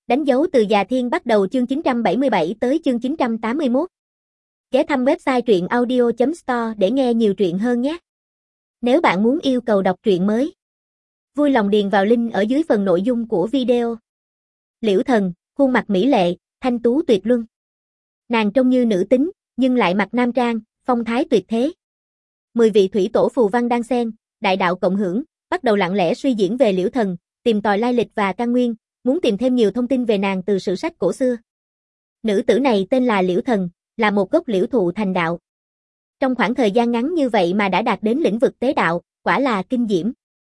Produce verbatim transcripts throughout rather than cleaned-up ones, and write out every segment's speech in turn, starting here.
Đánh dấu từ Già Thiên bắt đầu chương chín trăm bảy mươi bảy tới chương chín trăm tám mươi mốt. Ghé thăm website truyện audio chấm store để nghe nhiều truyện hơn nhé. Nếu bạn muốn yêu cầu đọc truyện mới, vui lòng điền vào link ở dưới phần nội dung của video. Liễu Thần, khuôn mặt mỹ lệ, thanh tú tuyệt luân. Nàng trông như nữ tính, nhưng lại mặc nam trang, phong thái tuyệt thế. Mười vị thủy tổ phù văn đan xen, đại đạo cộng hưởng, bắt đầu lặng lẽ suy diễn về Liễu Thần, tìm tòi lai lịch và căn nguyên, muốn tìm thêm nhiều thông tin về nàng từ sử sách cổ xưa. Nữ tử này tên là Liễu Thần, là một gốc liễu thụ thành đạo. Trong khoảng thời gian ngắn như vậy mà đã đạt đến lĩnh vực tế đạo, quả là kinh diễm.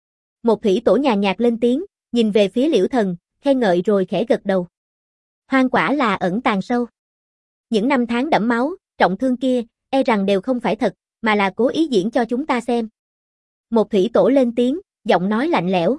Một thủy tổ nhàn nhạt lên tiếng, nhìn về phía Liễu Thần, khen ngợi rồi khẽ gật đầu. Hoang quả là ẩn tàng sâu. Những năm tháng đẫm máu, trọng thương kia, e rằng đều không phải thật, mà là cố ý diễn cho chúng ta xem. Một thủy tổ lên tiếng, giọng nói lạnh lẽo.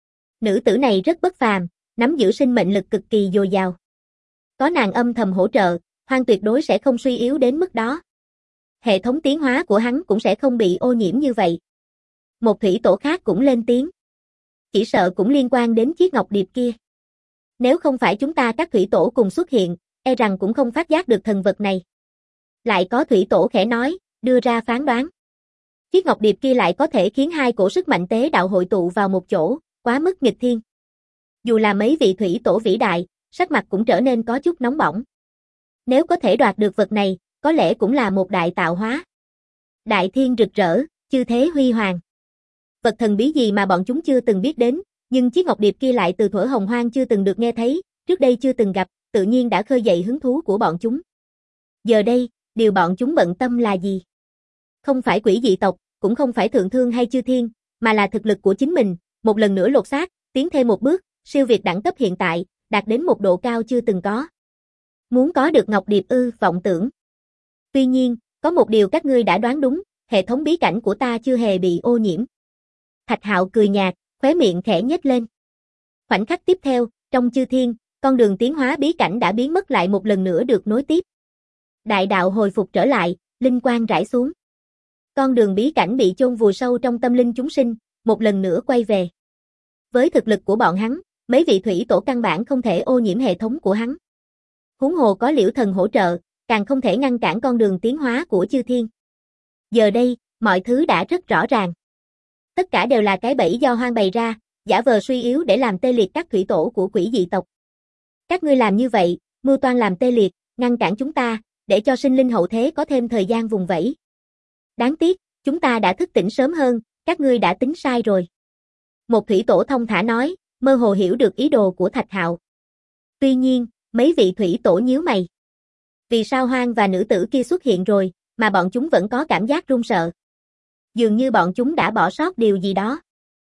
Nữ tử này rất bất phàm, nắm giữ sinh mệnh lực cực kỳ dồi dào. Có nàng âm thầm hỗ trợ, Hoang tuyệt đối sẽ không suy yếu đến mức đó. Hệ thống tiến hóa của hắn cũng sẽ không bị ô nhiễm như vậy. Một thủy tổ khác cũng lên tiếng. Chỉ sợ cũng liên quan đến chiếc ngọc điệp kia. Nếu không phải chúng ta các thủy tổ cùng xuất hiện, e rằng cũng không phát giác được thần vật này. Lại có thủy tổ khẽ nói, đưa ra phán đoán. Chiếc ngọc điệp kia lại có thể khiến hai cổ sức mạnh tế đạo hội tụ vào một chỗ, quá mức nghịch thiên. Dù là mấy vị thủy tổ vĩ đại, sắc mặt cũng trở nên có chút nóng bỏng. Nếu có thể đoạt được vật này, có lẽ cũng là một đại tạo hóa. Đại thiên rực rỡ, chư thế huy hoàng. Vật thần bí gì mà bọn chúng chưa từng biết đến, nhưng chiếc ngọc điệp kia lại từ thuở hồng hoang chưa từng được nghe thấy, trước đây chưa từng gặp, tự nhiên đã khơi dậy hứng thú của bọn chúng. Giờ đây, điều bọn chúng bận tâm là gì? Không phải quỷ dị tộc, cũng không phải thượng thương hay chư thiên, mà là thực lực của chính mình, một lần nữa lột xác, tiến thêm một bước, siêu việt đẳng cấp hiện tại, đạt đến một độ cao chưa từng có. Muốn có được ngọc điệp ư, vọng tưởng. Tuy nhiên, có một điều các ngươi đã đoán đúng, hệ thống bí cảnh của ta chưa hề bị ô nhiễm. Thạch Hạo cười nhạt, khóe miệng khẽ nhếch lên. Khoảnh khắc tiếp theo, trong chư thiên, con đường tiến hóa bí cảnh đã biến mất lại một lần nữa được nối tiếp. Đại đạo hồi phục trở lại, linh quang rải xuống. Con đường bí cảnh bị chôn vùi sâu trong tâm linh chúng sinh, một lần nữa quay về. Với thực lực của bọn hắn, mấy vị thủy tổ căn bản không thể ô nhiễm hệ thống của hắn. Huống hồ có Liễu Thần hỗ trợ, càng không thể ngăn cản con đường tiến hóa của chư thiên. Giờ đây, mọi thứ đã rất rõ ràng. Tất cả đều là cái bẫy do Hoang bày ra, giả vờ suy yếu để làm tê liệt các thủy tổ của quỷ dị tộc. Các ngươi làm như vậy, mưu toan làm tê liệt, ngăn cản chúng ta, để cho sinh linh hậu thế có thêm thời gian vùng vẫy. Đáng tiếc, chúng ta đã thức tỉnh sớm hơn, các ngươi đã tính sai rồi. Một thủy tổ thông thả nói, mơ hồ hiểu được ý đồ của Thạch Hạo. Tuy nhiên, mấy vị thủy tổ nhíu mày. Vì sao Hoang và nữ tử kia xuất hiện rồi, mà bọn chúng vẫn có cảm giác run sợ? Dường như bọn chúng đã bỏ sót điều gì đó.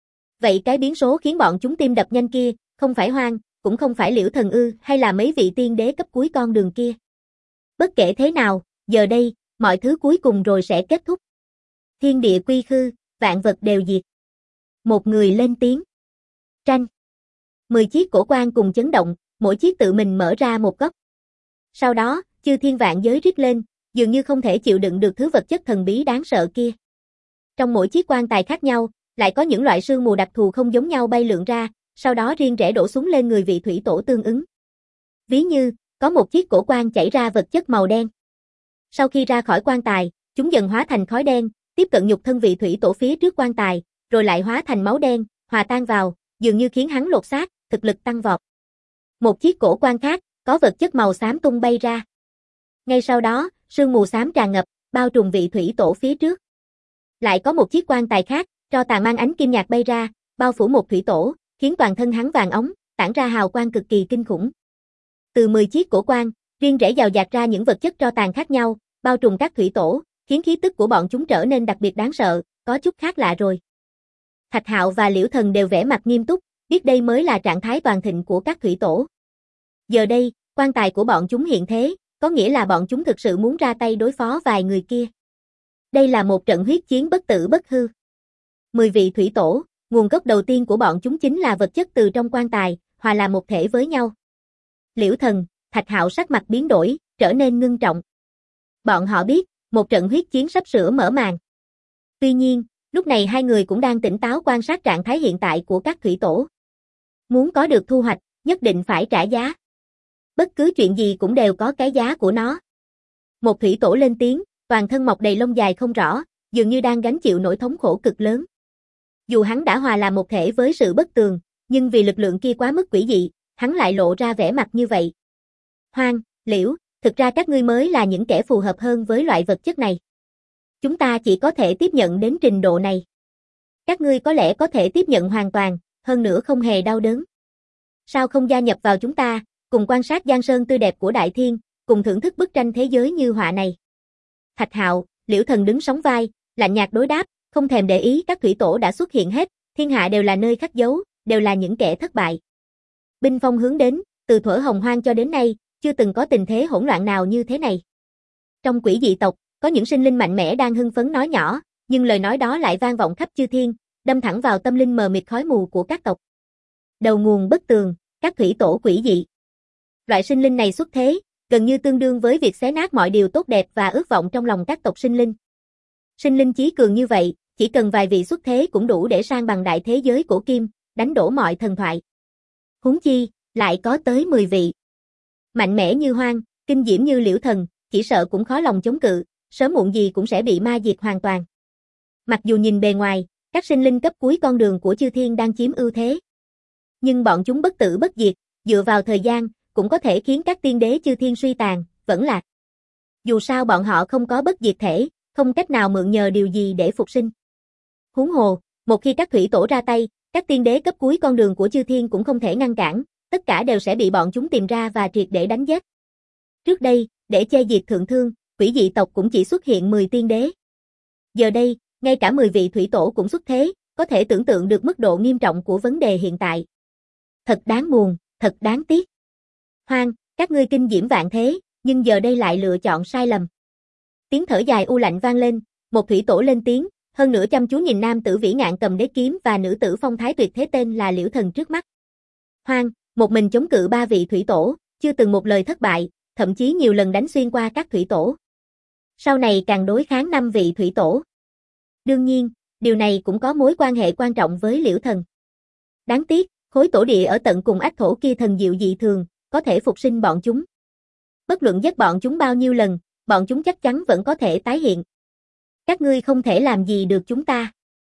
Vậy cái biến số khiến bọn chúng tim đập nhanh kia, không phải Hoang, cũng không phải Liễu Thần ư, hay là mấy vị tiên đế cấp cuối con đường kia? Bất kể thế nào, giờ đây, mọi thứ cuối cùng rồi sẽ kết thúc. Thiên địa quy khư, vạn vật đều diệt. Một người lên tiếng. Tranh. Mười chiếc cổ quan cùng chấn động, mỗi chiếc tự mình mở ra một góc. Sau đó, chư thiên vạn giới rít lên, dường như không thể chịu đựng được thứ vật chất thần bí đáng sợ kia. Trong mỗi chiếc quan tài khác nhau, lại có những loại sương mù đặc thù không giống nhau bay lượn ra, sau đó riêng rẽ đổ xuống lên người vị thủy tổ tương ứng. Ví như, có một chiếc cổ quan chảy ra vật chất màu đen. Sau khi ra khỏi quan tài, chúng dần hóa thành khói đen, tiếp cận nhục thân vị thủy tổ phía trước quan tài, rồi lại hóa thành máu đen, hòa tan vào, dường như khiến hắn lột xác, thực lực tăng vọt. Một chiếc cổ quan khác, có vật chất màu xám tung bay ra. Ngay sau đó, sương mù xám tràn ngập, bao trùm vị thủy tổ phía trước. Lại có một chiếc quan tài khác, tro tàn mang ánh kim nhạt bay ra, bao phủ một thủy tổ, khiến toàn thân hắn vàng óng, tản ra hào quang cực kỳ kinh khủng. Từ mười chiếc cổ quan, riêng rẽ dào dạt ra những vật chất tro tàn khác nhau, bao trùm các thủy tổ, khiến khí tức của bọn chúng trở nên đặc biệt đáng sợ, có chút khác lạ rồi. Thạch Hạo và Liễu Thần đều vẻ mặt nghiêm túc, biết đây mới là trạng thái toàn thịnh của các thủy tổ. Giờ đây, quan tài của bọn chúng hiện thế, có nghĩa là bọn chúng thực sự muốn ra tay đối phó vài người kia. Đây là một trận huyết chiến bất tử bất hư. Mười vị thủy tổ, nguồn gốc đầu tiên của bọn chúng chính là vật chất từ trong quan tài, hòa làm một thể với nhau. Liễu Thần, Thạch Hạo sắc mặt biến đổi, trở nên ngưng trọng. Bọn họ biết, một trận huyết chiến sắp sửa mở màn. Tuy nhiên, lúc này hai người cũng đang tỉnh táo quan sát trạng thái hiện tại của các thủy tổ. Muốn có được thu hoạch, nhất nhất định phải trả giá. Bất cứ chuyện gì cũng đều có cái giá của nó. Một thủy tổ lên tiếng, toàn thân mọc đầy lông dài không rõ, dường như đang gánh chịu nỗi thống khổ cực lớn. Dù hắn đã hòa làm một thể với sự bất tường, nhưng vì lực lượng kia quá mức quỷ dị, hắn lại lộ ra vẻ mặt như vậy. Hoang, Liễu, thực ra các ngươi mới là những kẻ phù hợp hơn với loại vật chất này. Chúng ta chỉ có thể tiếp nhận đến trình độ này. Các ngươi có lẽ có thể tiếp nhận hoàn toàn, hơn nữa không hề đau đớn. Sao không gia nhập vào chúng ta, cùng quan sát giang sơn tươi đẹp của Đại Thiên, cùng thưởng thức bức tranh thế giới như họa này. Thạch Hạo, Liễu Thần đứng sóng vai, lạnh nhạt đối đáp, không thèm để ý các thủy tổ đã xuất hiện hết, thiên hạ đều là nơi khắc dấu, đều là những kẻ thất bại. Binh phong hướng đến, từ thuở Hồng Hoang cho đến nay, chưa từng có tình thế hỗn loạn nào như thế này. Trong quỷ dị tộc, có những sinh linh mạnh mẽ đang hưng phấn nói nhỏ, nhưng lời nói đó lại vang vọng khắp chư thiên, đâm thẳng vào tâm linh mờ mịt khói mù của các tộc. Đầu nguồn bất tường, các thủy tổ quỷ dị. Loại sinh linh này xuất thế, gần như tương đương với việc xé nát mọi điều tốt đẹp và ước vọng trong lòng các tộc sinh linh. Sinh linh chí cường như vậy, chỉ cần vài vị xuất thế cũng đủ để san bằng đại thế giới cổ kim, đánh đổ mọi thần thoại. Huống chi, lại có tới mười vị. Mạnh mẽ như Hoang, kinh diễm như Liễu Thần, chỉ sợ cũng khó lòng chống cự, sớm muộn gì cũng sẽ bị ma diệt hoàn toàn. Mặc dù nhìn bề ngoài, các sinh linh cấp cuối con đường của chư thiên đang chiếm ưu thế. Nhưng bọn chúng bất tử bất diệt, dựa vào thời gian, cũng có thể khiến các tiên đế chư thiên suy tàn, vẫn lạc. Dù sao bọn họ không có bất diệt thể, không cách nào mượn nhờ điều gì để phục sinh. Huống hồ, một khi các thủy tổ ra tay, các tiên đế cấp cuối con đường của chư thiên cũng không thể ngăn cản, tất cả đều sẽ bị bọn chúng tìm ra và triệt để đánh giết. Trước đây, để che diệt thượng thương, quỷ dị tộc cũng chỉ xuất hiện mười tiên đế. Giờ đây, ngay cả mười vị thủy tổ cũng xuất thế, có thể tưởng tượng được mức độ nghiêm trọng của vấn đề hiện tại. Thật đáng buồn, thật đáng tiếc. Hoang, các ngươi kinh diễm vạn thế, nhưng giờ đây lại lựa chọn sai lầm. Tiếng thở dài u lạnh vang lên, một thủy tổ lên tiếng, hơn nữa chăm chú nhìn nam tử vĩ ngạn cầm đế kiếm và nữ tử phong thái tuyệt thế tên là Liễu Thần trước mắt. Hoang, một mình chống cự ba vị thủy tổ, chưa từng một lời thất bại, thậm chí nhiều lần đánh xuyên qua các thủy tổ. Sau này càng đối kháng năm vị thủy tổ. Đương nhiên, điều này cũng có mối quan hệ quan trọng với Liễu Thần. Đáng tiếc, khối tổ địa ở tận cùng ách thổ kia thần diệu dị thường, có thể phục sinh bọn chúng. Bất luận giết bọn chúng bao nhiêu lần, bọn chúng chắc chắn vẫn có thể tái hiện. Các ngươi không thể làm gì được chúng ta.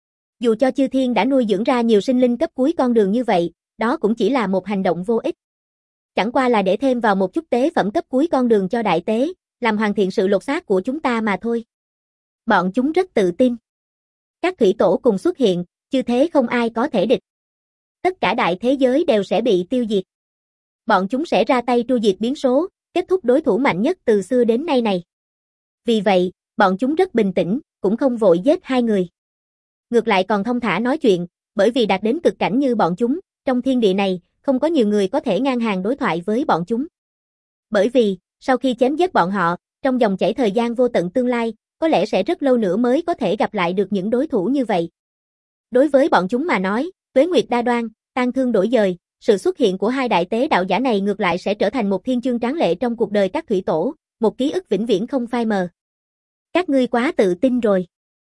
Dù cho chư thiên đã nuôi dưỡng ra nhiều sinh linh cấp cuối con đường như vậy, đó cũng chỉ là một hành động vô ích. Chẳng qua là để thêm vào một chút tế phẩm cấp cuối con đường cho đại tế, làm hoàn thiện sự lột xác của chúng ta mà thôi. Bọn chúng rất tự tin. Các thủy tổ cùng xuất hiện, chư thế không ai có thể địch. Tất cả đại thế giới đều sẽ bị tiêu diệt. Bọn chúng sẽ ra tay tru diệt biến số, kết thúc đối thủ mạnh nhất từ xưa đến nay này. Vì vậy, bọn chúng rất bình tĩnh, cũng không vội giết hai người. Ngược lại còn thông thả nói chuyện, bởi vì đạt đến cực cảnh như bọn chúng, trong thiên địa này, không có nhiều người có thể ngang hàng đối thoại với bọn chúng. Bởi vì, sau khi chém giết bọn họ, trong dòng chảy thời gian vô tận tương lai, có lẽ sẽ rất lâu nữa mới có thể gặp lại được những đối thủ như vậy. Đối với bọn chúng mà nói, tuế nguyệt đa đoan, tang thương đổi dời, sự xuất hiện của hai đại tế đạo giả này ngược lại sẽ trở thành một thiên chương tráng lệ trong cuộc đời các thủy tổ, một ký ức vĩnh viễn không phai mờ. Các ngươi quá tự tin rồi.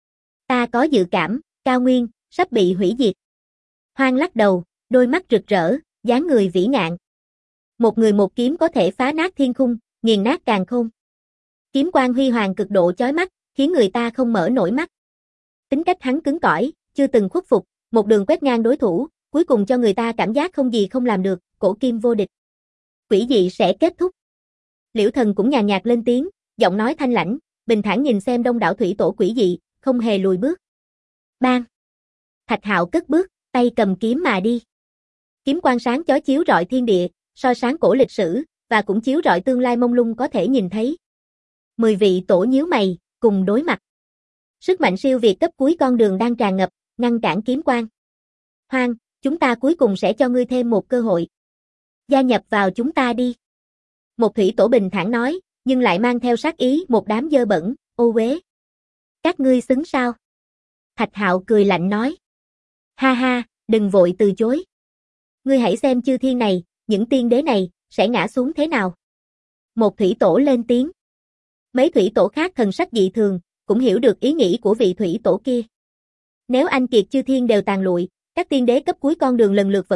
Ta có dự cảm, Cao Nguyên, sắp bị hủy diệt. Hoang lắc đầu, đôi mắt rực rỡ, dáng người vĩ ngạn. Một người một kiếm có thể phá nát thiên khung, nghiền nát càn khôn. Kiếm quang huy hoàng cực độ chói mắt, khiến người ta không mở nổi mắt. Tính cách hắn cứng cỏi, chưa từng khuất phục, một đường quét ngang đối thủ, cuối cùng cho người ta cảm giác không gì không làm được, cổ kim vô địch. Quỷ dị sẽ kết thúc. Liễu Thần cũng nhàn nhạt lên tiếng, giọng nói thanh lãnh, bình thản nhìn xem đông đảo thủy tổ quỷ dị, không hề lùi bước. Bang! Thạch Hạo cất bước, tay cầm kiếm mà đi. Kiếm quang sáng chói chiếu rọi thiên địa, soi sáng cổ lịch sử, và cũng chiếu rọi tương lai mông lung có thể nhìn thấy. Mười vị tổ nhíu mày, cùng đối mặt. Sức mạnh siêu việt cấp cuối con đường đang tràn ngập, ngăn cản kiếm quang. Hoang, chúng ta cuối cùng sẽ cho ngươi thêm một cơ hội. Gia nhập vào chúng ta đi. Một thủy tổ bình thản nói, nhưng lại mang theo sát ý một đám dơ bẩn, ô uế. Các ngươi xứng sao? Thạch Hạo cười lạnh nói. Ha ha, đừng vội từ chối. Ngươi hãy xem chư thiên này, những tiên đế này, sẽ ngã xuống thế nào. Một thủy tổ lên tiếng. Mấy thủy tổ khác thần sắc dị thường, cũng hiểu được ý nghĩ của vị thủy tổ kia. Nếu anh kiệt chư thiên đều tàn lụi, các tiên đế cấp cuối con đường lần lượt vẫn lạc,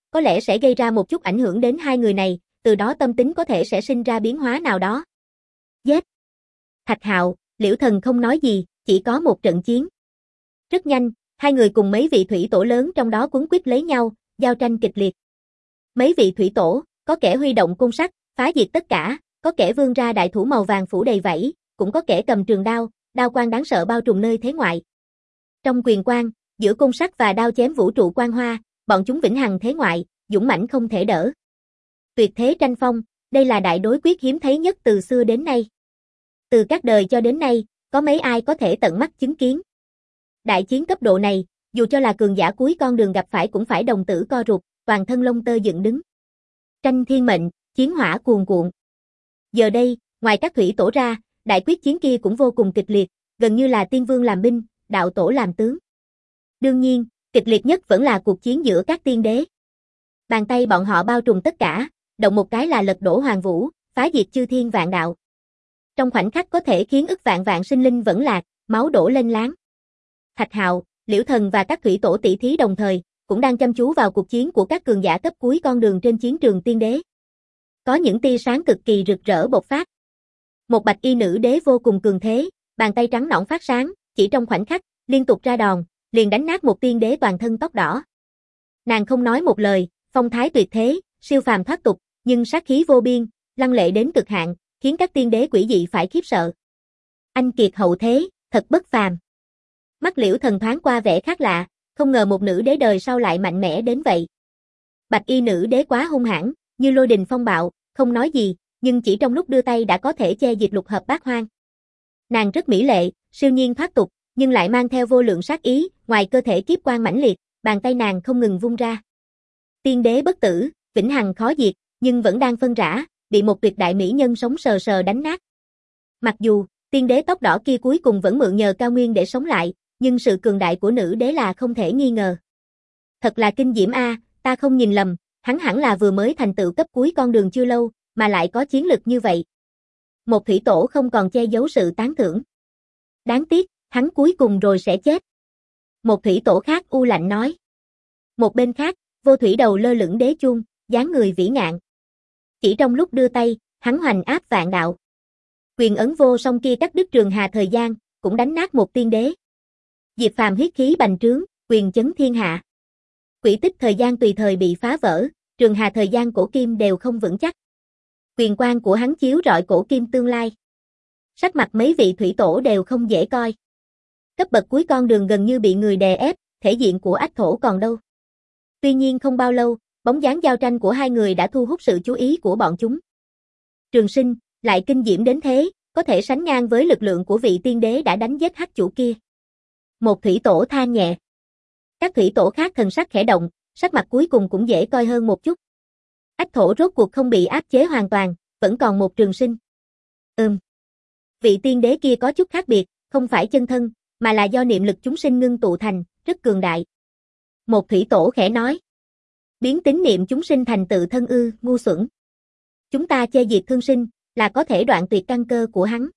có lẽ sẽ gây ra một chút ảnh hưởng đến hai người này, từ đó tâm tính có thể sẽ sinh ra biến hóa nào đó. Giết! Thạch Hạo, Liễu Thần không nói gì, chỉ có một trận chiến. Rất nhanh, hai người cùng mấy vị thủy tổ lớn trong đó cuốn quýt lấy nhau, giao tranh kịch liệt. Mấy vị thủy tổ, có kẻ huy động côn sắt, phá diệt tất cả, có kẻ vươn ra đại thủ màu vàng phủ đầy vảy, cũng có kẻ cầm trường đao, đao quang đáng sợ bao trùm nơi thế ngoại. Trong quyền quang, giữa côn sắt và đao chém vũ trụ quang hoa, bọn chúng vĩnh hằng thế ngoại, dũng mãnh không thể đỡ. Tuyệt thế tranh phong, đây là đại đối quyết hiếm thấy nhất từ xưa đến nay. Từ các đời cho đến nay, có mấy ai có thể tận mắt chứng kiến. Đại chiến cấp độ này, dù cho là cường giả cuối con đường gặp phải cũng phải đồng tử co rụt, toàn thân lông tơ dựng đứng. Tranh thiên mệnh, chiến hỏa cuồn cuộn. Giờ đây, ngoài các thủy tổ ra, đại quyết chiến kia cũng vô cùng kịch liệt, gần như là tiên vương làm binh, đạo tổ làm tướng. Đương nhiên, kịch liệt nhất vẫn là cuộc chiến giữa các tiên đế. Bàn tay bọn họ bao trùm tất cả, động một cái là lật đổ hoàng vũ, phá diệt chư thiên vạn đạo. Trong khoảnh khắc có thể khiến ức vạn vạn sinh linh vẫn lạc, máu đổ lên láng. Thạch Hạo, Liễu Thần và các thủy tổ tỷ thí đồng thời, cũng đang chăm chú vào cuộc chiến của các cường giả cấp cuối con đường trên chiến trường tiên đế. Có những tia sáng cực kỳ rực rỡ bộc phát. Một bạch y nữ đế vô cùng cường thế, bàn tay trắng nõn phát sáng, chỉ trong khoảnh khắc, liên tục ra đòn, liền đánh nát một tiên đế toàn thân tóc đỏ. Nàng không nói một lời, phong thái tuyệt thế, siêu phàm thoát tục, nhưng sát khí vô biên, lăng lệ đến cực hạn, khiến các tiên đế quỷ dị phải khiếp sợ. Anh kiệt hậu thế, thật bất phàm. Mắt Liễu Thần thoáng qua vẻ khác lạ, không ngờ một nữ đế đời sau lại mạnh mẽ đến vậy. Bạch y nữ đế quá hung hãn, như lôi đình phong bạo, không nói gì, nhưng chỉ trong lúc đưa tay đã có thể che diệt lục hợp bát hoang. Nàng rất mỹ lệ, siêu nhiên thoát tục, nhưng lại mang theo vô lượng sát ý, ngoài cơ thể kiếp quang mãnh liệt, bàn tay nàng không ngừng vung ra. Tiên đế bất tử, vĩnh hằng khó diệt, nhưng vẫn đang phân rã, bị một tuyệt đại mỹ nhân sống sờ sờ đánh nát. Mặc dù, tiên đế tóc đỏ kia cuối cùng vẫn mượn nhờ cao nguyên để sống lại, nhưng sự cường đại của nữ đế là không thể nghi ngờ. Thật là kinh diễm a, ta không nhìn lầm, hắn hẳn là vừa mới thành tựu cấp cuối con đường chưa lâu, mà lại có chiến lực như vậy. Một thủy tổ không còn che giấu sự tán thưởng. Đáng tiếc, hắn cuối cùng rồi sẽ chết. Một thủy tổ khác u lạnh nói. Một bên khác, vô thủy đầu lơ lửng đế chuông, dáng người vĩ ngạn. Chỉ trong lúc đưa tay, hắn hoành áp vạn đạo. Quyền ấn vô song kia cắt đứt trường hà thời gian, cũng đánh nát một tiên đế. Diệp Phàm huyết khí bành trướng, quyền chấn thiên hạ. Quỹ tích thời gian tùy thời bị phá vỡ, trường hà thời gian cổ kim đều không vững chắc. Quyền quang của hắn chiếu rọi cổ kim tương lai. Sắc mặt mấy vị thủy tổ đều không dễ coi. Cấp bậc cuối con đường gần như bị người đè ép, thể diện của ách thổ còn đâu. Tuy nhiên không bao lâu, bóng dáng giao tranh của hai người đã thu hút sự chú ý của bọn chúng. Trường Sinh, lại kinh diễm đến thế, có thể sánh ngang với lực lượng của vị tiên đế đã đánh giết hắc chủ kia. Một thủy tổ than nhẹ. Các thủy tổ khác thần sắc khẽ động, sắc mặt cuối cùng cũng dễ coi hơn một chút. Ách thổ rốt cuộc không bị áp chế hoàn toàn, vẫn còn một Trường Sinh. Ừm. Vị tiên đế kia có chút khác biệt, không phải chân thân, mà là do niệm lực chúng sinh ngưng tụ thành, rất cường đại. Một thủy tổ khẽ nói. Biến tín niệm chúng sinh thành tự thân ư, ngu xuẩn. Chúng ta chê diệt thương sinh, là có thể đoạn tuyệt căn cơ của hắn.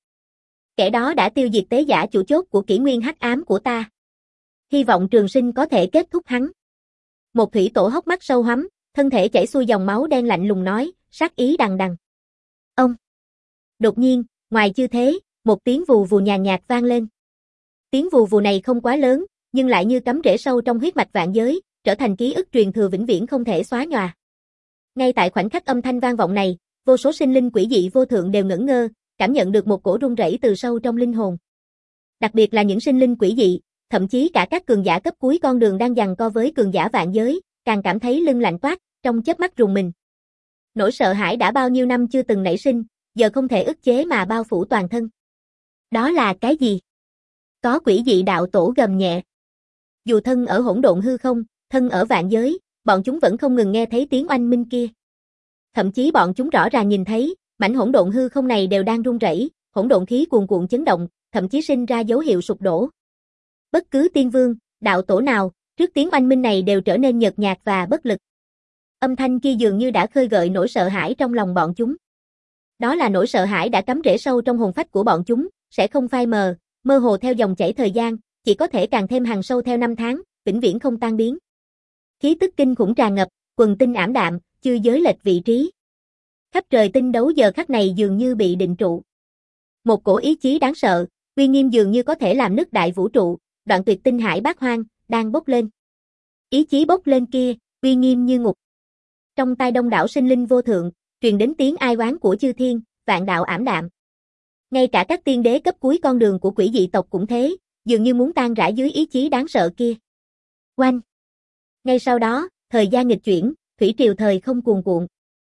Kẻ đó đã tiêu diệt tế giả chủ chốt của kỷ nguyên hắc ám của ta. Hy vọng Trường Sinh có thể kết thúc hắn. Một thủy tổ hốc mắt sâu hoắm, thân thể chảy xuôi dòng máu đen lạnh lùng nói, sát ý đằng đằng. Ông! Đột nhiên, ngoài chư thế, một tiếng vù vù nhàn nhạt vang lên. Tiếng vù vù này không quá lớn, nhưng lại như cắm rễ sâu trong huyết mạch vạn giới, trở thành ký ức truyền thừa vĩnh viễn không thể xóa nhòa. Ngay tại khoảnh khắc âm thanh vang vọng này, vô số sinh linh quỷ dị vô thượng đều ngẩn ngơ, cảm nhận được một cổ rung rẩy từ sâu trong linh hồn. Đặc biệt là những sinh linh quỷ dị, thậm chí cả các cường giả cấp cuối con đường đang giằng co với cường giả vạn giới, càng cảm thấy lưng lạnh toát, trong chớp mắt rùng mình. Nỗi sợ hãi đã bao nhiêu năm chưa từng nảy sinh, giờ không thể ức chế mà bao phủ toàn thân. Đó là cái gì? Có quỷ dị đạo tổ gầm nhẹ. Dù thân ở hỗn độn hư không, thân ở vạn giới, bọn chúng vẫn không ngừng nghe thấy tiếng oanh minh kia. Thậm chí bọn chúng rõ ràng nhìn thấy, mảnh hỗn độn hư không này đều đang rung rẩy, hỗn độn khí cuồn cuộn chấn động, thậm chí sinh ra dấu hiệu sụp đổ. Bất cứ tiên vương, đạo tổ nào, trước tiếng oanh minh này đều trở nên nhợt nhạt và bất lực. Âm thanh kia dường như đã khơi gợi nỗi sợ hãi trong lòng bọn chúng. Đó là nỗi sợ hãi đã cắm rễ sâu trong hồn phách của bọn chúng, sẽ không phai mờ, mơ hồ theo dòng chảy thời gian, chỉ có thể càng thêm hằn sâu theo năm tháng, vĩnh viễn không tan biến. Khí tức kinh khủng tràn ngập, quần tinh ảm đạm, chư giới lệch vị trí. Khắp trời tinh đấu giờ khắc này dường như bị định trụ. Một cổ ý chí đáng sợ, uy nghiêm dường như có thể làm nứt đại vũ trụ, đoạn tuyệt tinh hải bát hoang, đang bốc lên. Ý chí bốc lên kia, uy nghiêm như ngục. Trong tai đông đảo sinh linh vô thượng, truyền đến tiếng ai oán của chư thiên, vạn đạo ảm đạm. Ngay cả các tiên đế cấp cuối con đường của quỷ dị tộc cũng thế, dường như muốn tan rã dưới ý chí đáng sợ kia. Oanh! Ngay sau đó, thời gian nghịch chuyển, thủy triều thời không cuồn cuộn.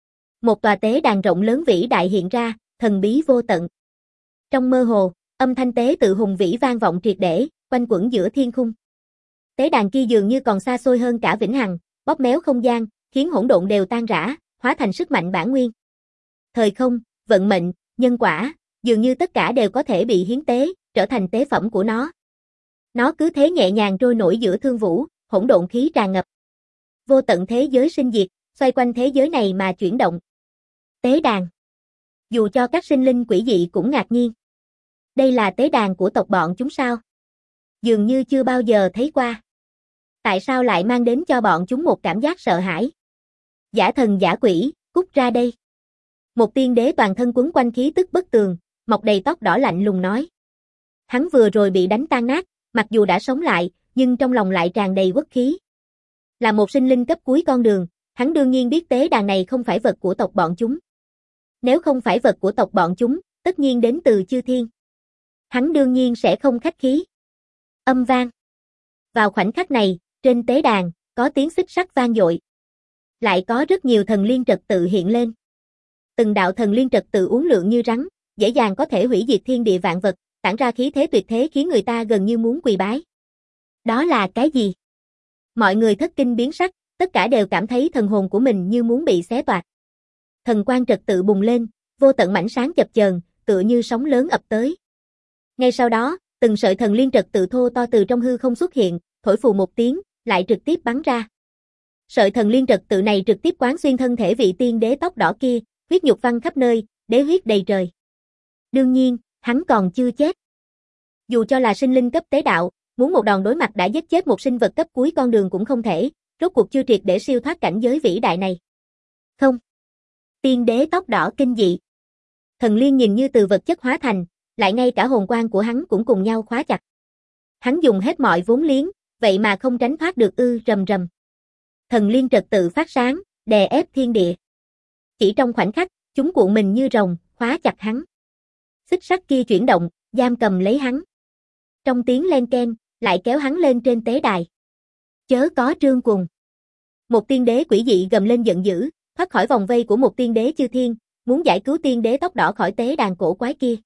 Một tòa tế đàn rộng lớn vĩ đại hiện ra, thần bí vô tận. Trong mơ hồ, âm thanh tế tự hùng vĩ vang vọng triệt để, quanh quẩn giữa thiên khung. Tế đàn kia dường như còn xa xôi hơn cả vĩnh hằng, bóp méo không gian, khiến hỗn độn đều tan rã, hóa thành sức mạnh bản nguyên. Thời không, vận mệnh, nhân quả, dường như tất cả đều có thể bị hiến tế, trở thành tế phẩm của nó. Nó cứ thế nhẹ nhàng trôi nổi giữa thương vũ, hỗn độn khí tràn ngập. Vô tận thế giới sinh diệt, xoay quanh thế giới này mà chuyển động. Tế đàn. Dù cho các sinh linh quỷ dị cũng ngạc nhiên. Đây là tế đàn của tộc bọn chúng sao? Dường như chưa bao giờ thấy qua. Tại sao lại mang đến cho bọn chúng một cảm giác sợ hãi? Giả thần giả quỷ, cút ra đây. Một tiên đế toàn thân quấn quanh khí tức bất tường, mọc đầy tóc đỏ lạnh lùng nói. Hắn vừa rồi bị đánh tan nát, mặc dù đã sống lại, nhưng trong lòng lại tràn đầy uất khí. Là một sinh linh cấp cuối con đường, hắn đương nhiên biết tế đàn này không phải vật của tộc bọn chúng. Nếu không phải vật của tộc bọn chúng, tất nhiên đến từ chư thiên. Hắn đương nhiên sẽ không khách khí. Âm vang. Vào khoảnh khắc này, trên tế đàn, có tiếng xích sắt vang dội. Lại có rất nhiều thần liên trật tự hiện lên. Từng đạo thần liên trật tự uốn lượn như rắn, dễ dàng có thể hủy diệt thiên địa vạn vật, tản ra khí thế tuyệt thế khiến người ta gần như muốn quỳ bái. Đó là cái gì? Mọi người thất kinh biến sắc, tất cả đều cảm thấy thần hồn của mình như muốn bị xé toạc. Thần quang trật tự bùng lên, vô tận mảnh sáng chập chờn, tựa như sóng lớn ập tới. Ngay sau đó, từng sợi thần liên trật tự thô to từ trong hư không xuất hiện, thổi phù một tiếng, lại trực tiếp bắn ra. Sợi thần liên trật tự này trực tiếp quán xuyên thân thể vị tiên đế tóc đỏ kia, huyết nhục văng khắp nơi, đế huyết đầy trời. Đương nhiên, hắn còn chưa chết. Dù cho là sinh linh cấp tế đạo, muốn một đòn đối mặt đã giết chết một sinh vật cấp cuối con đường cũng không thể, rốt cuộc chưa triệt để siêu thoát cảnh giới vĩ đại này. Không. Tiên đế tóc đỏ kinh dị. Thần liên nhìn như từ vật chất hóa thành, lại ngay cả hồn quang của hắn cũng cùng nhau khóa chặt. Hắn dùng hết mọi vốn liếng, vậy mà không tránh thoát được ư rầm rầm. Thần liên trật tự phát sáng, đè ép thiên địa. Chỉ trong khoảnh khắc, chúng cuộn mình như rồng, khóa chặt hắn. Xích sắt kia chuyển động, giam cầm lấy hắn. Trong tiếng len ken, lại kéo hắn lên trên tế đài. Chớ có trương cuồng. Một tiên đế quỷ dị gầm lên giận dữ, thoát khỏi vòng vây của một tiên đế chư thiên, muốn giải cứu tiên đế tóc đỏ khỏi tế đàn cổ quái kia.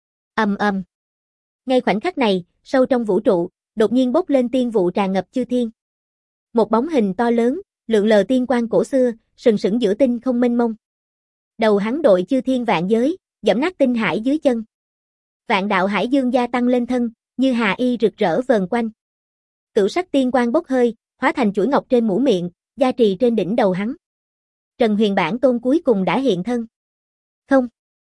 Ầm ầm. Ngay khoảnh khắc này, sâu trong vũ trụ, đột nhiên bốc lên tiên vụ tràn ngập chư thiên. Một bóng hình to lớn, lượn lờ tiên quang cổ xưa, sừng sững giữa tinh không mênh mông. Đầu hắn đội chư thiên vạn giới, giẫm nát tinh hải dưới chân. Vạn đạo hải dương gia tăng lên thân, như hà y rực rỡ vờn quanh. Cửu sắc tiên quang bốc hơi, hóa thành chuỗi ngọc trên mũ miệng, gia trì trên đỉnh đầu hắn. Trần Huyền Bản Tôn cuối cùng đã hiện thân. Không.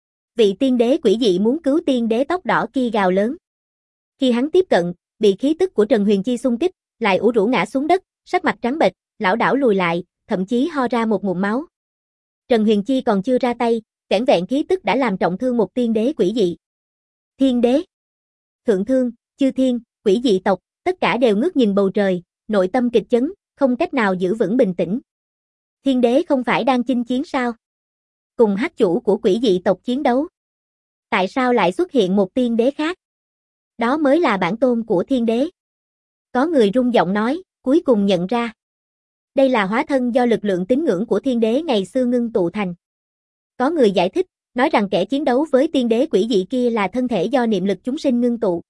Vị tiên đế quỷ dị muốn cứu tiên đế tóc đỏ kia gào lớn. Khi hắn tiếp cận, bị khí tức của Trần Huyền Chi xung kích, lại ủ rũ ngã xuống đất, sắc mặt trắng bệch, lảo đảo lùi lại, thậm chí ho ra một ngụm máu. Trần Huyền Chi còn chưa ra tay, vẻn vẹn khí tức đã làm trọng thương một tiên đế quỷ dị. Thiên đế, thượng thương, chư thiên, quỷ dị tộc, tất cả đều ngước nhìn bầu trời, nội tâm kịch chấn, không cách nào giữ vững bình tĩnh. Thiên đế không phải đang chinh chiến sao? Cùng hắc chủ của quỷ dị tộc chiến đấu. Tại sao lại xuất hiện một tiên đế khác? Đó mới là bản tôn của thiên đế. Có người rung giọng nói, cuối cùng nhận ra. Đây là hóa thân do lực lượng tín ngưỡng của thiên đế ngày xưa ngưng tụ thành. Có người giải thích, nói rằng kẻ chiến đấu với tiên đế quỷ dị kia là thân thể do niệm lực chúng sinh ngưng tụ.